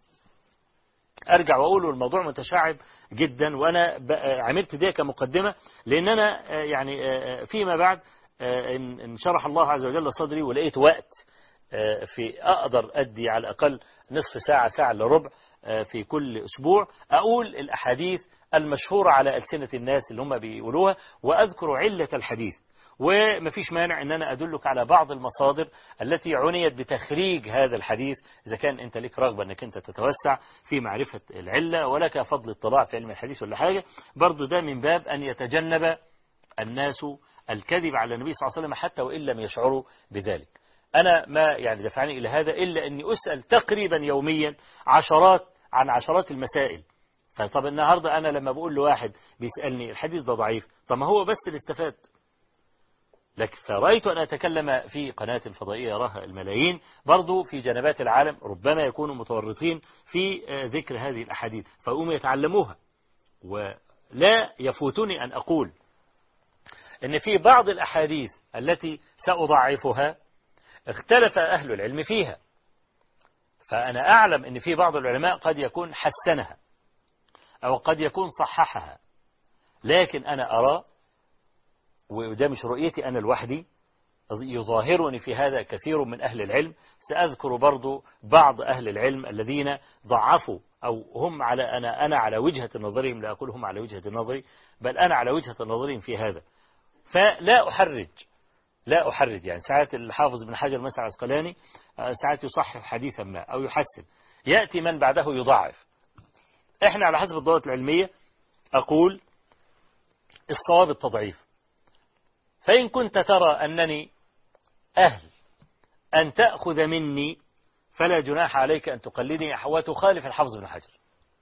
أرجع وأقول الموضوع متشعب جدا، وأنا عملت دي كمقدمة لأن أنا يعني فيما بعد إن شرح الله عز وجل صدري ولقيت وقت في أقدر أدي على الأقل نصف ساعة ساعة إلا ربع في كل أسبوع أقول الأحاديث المشهورة على ألسنة الناس اللي هم بيقولوها وأذكر علة الحديث، ومفيش مانع أن أنا أدلك على بعض المصادر التي عنيت بتخريج هذا الحديث إذا كان أنت لك رغبة أنك أنت تتوسع في معرفة العلة ولك فضل اطلاع في علم الحديث ولا حاجة، برضو ده من باب أن يتجنب الناس الكذب على النبي صلى الله عليه وسلم حتى وإن لم يشعروا بذلك. أنا ما يعني دفعني إلى هذا إلا أني أسأل تقريبا يوميا عشرات المسائل. فطب النهاردة أنا لما بقول لواحد بيسألني الحديث ده ضعيف، طب ما هو بس اللي استفاد. لكن فرأيت أن أتكلم في قناة فضائية يراها الملايين برضو في جنبات العالم ربما يكونوا متورطين في ذكر هذه الأحاديث فأقوم يتعلموها. ولا يفوتني أن أقول أن في بعض الأحاديث التي سأضعفها اختلف أهل العلم فيها، فأنا أعلم أن في بعض العلماء قد يكون حسنها أو قد يكون صححها، لكن أنا أرى، وده مش رؤيتي أنا لوحدي، يظاهرني في هذا كثير من أهل العلم، سأذكر برضو بعض أهل العلم الذين ضعفوا أو هم على أنا على وجهة نظرهم، لا أقول هم على وجهة نظري بل أنا على وجهة نظرهم في هذا، فلا أحرج يعني ساعات الحافظ بن حجر مثلا العسقلاني ساعات يصحح حديثا ما أو يحسن، يأتي من بعده يضعف. إحنا على حسب الضوابط العلمية أقول الصواب التضعيف، فإن كنت ترى أنني أهل أن تأخذ مني فلا جناح عليك أن تقلدني وتخالف الحافظ بن حجر.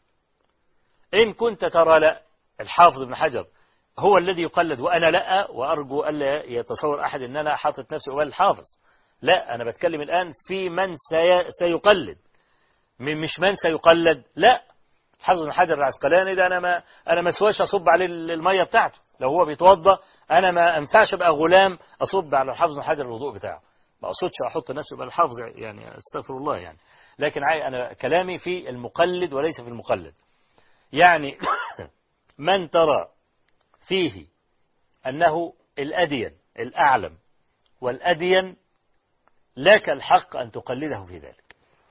إن كنت ترى لا الحافظ بن حجر هو الذي يقلد وأنا لا، وأرجو ألا يتصور أحد أن أنا حاطط نفسي قبال الحافظ، لا أنا بتكلم الآن في من سيقلد مش من سيقلد. لا، الحافظ بن حجر العسقلاني ده أنا ما سواش أصب عليه المية بتاعته، لو هو بيتوضى أنا ما أنفعش أبقى غلام أصب على الحافظ بن حجر الوضوء بتاعه، ما أقصدش أحط نفسي قبال الحافظ يعني استغفر الله يعني، لكن أنا كلامي في المقلد وليس في المقلد. يعني من ترى فيه أنه الأدين الأعلم والأدين لك الحق أن تقلده في ذلك،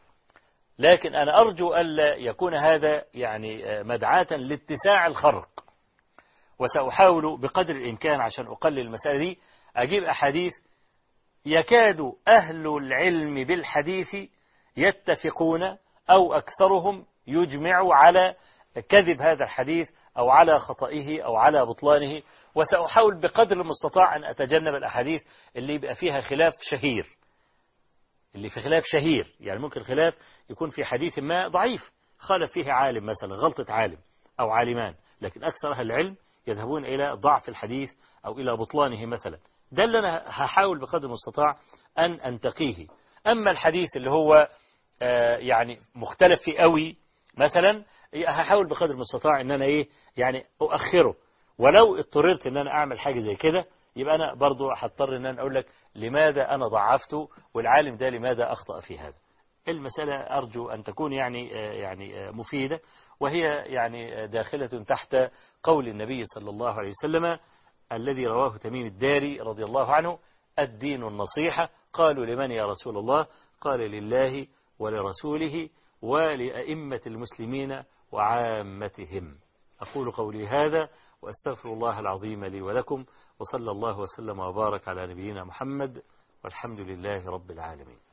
لكن أنا أرجو ألا يكون هذا يعني مدعاة لاتساع الخرق، وسأحاول بقدر الإمكان عشان أقلل المسألة دي أجيب أحاديث يكاد أهل العلم بالحديث يتفقون أو أكثرهم يجمع على كذب هذا الحديث أو على خطئه أو على بطلانه. وسأحاول بقدر المستطاع أن أتجنب الأحاديث اللي يبقى فيها خلاف شهير، اللي في خلاف شهير، يعني ممكن خلاف يكون في حديث ما ضعيف خالف فيه عالم مثلا، غلطة عالم أو عالمان، لكن أكثر أهل العلم يذهبون إلى ضعف الحديث أو إلى بطلانه مثلا. ده اللي أنا هحاول بقدر المستطاع أن أنتقيه. أما الحديث اللي هو يعني مختلف فيه قوي مثلا، هحاول بقدر المستطاع ان انا يعني اؤخره. ولو اضطررت ان انا اعمل حاجة زي كده، يبقى انا برضو هضطر ان انا اقول لك لماذا انا ضعفته، والعالم ده لماذا اخطأ في هذا. المسألة ارجو ان تكون يعني مفيدة، وهي يعني داخلة تحت قول النبي صلى الله عليه وسلم الذي رواه تميم الداري رضي الله عنه: الدين النصيحة. قالوا لمن يا رسول الله؟ قال لله ولرسوله ولأئمة المسلمين وعامتهم. أقول قولي هذا وأستغفر الله العظيم لي ولكم، وصلى الله وسلم وبارك على نبينا محمد، والحمد لله رب العالمين.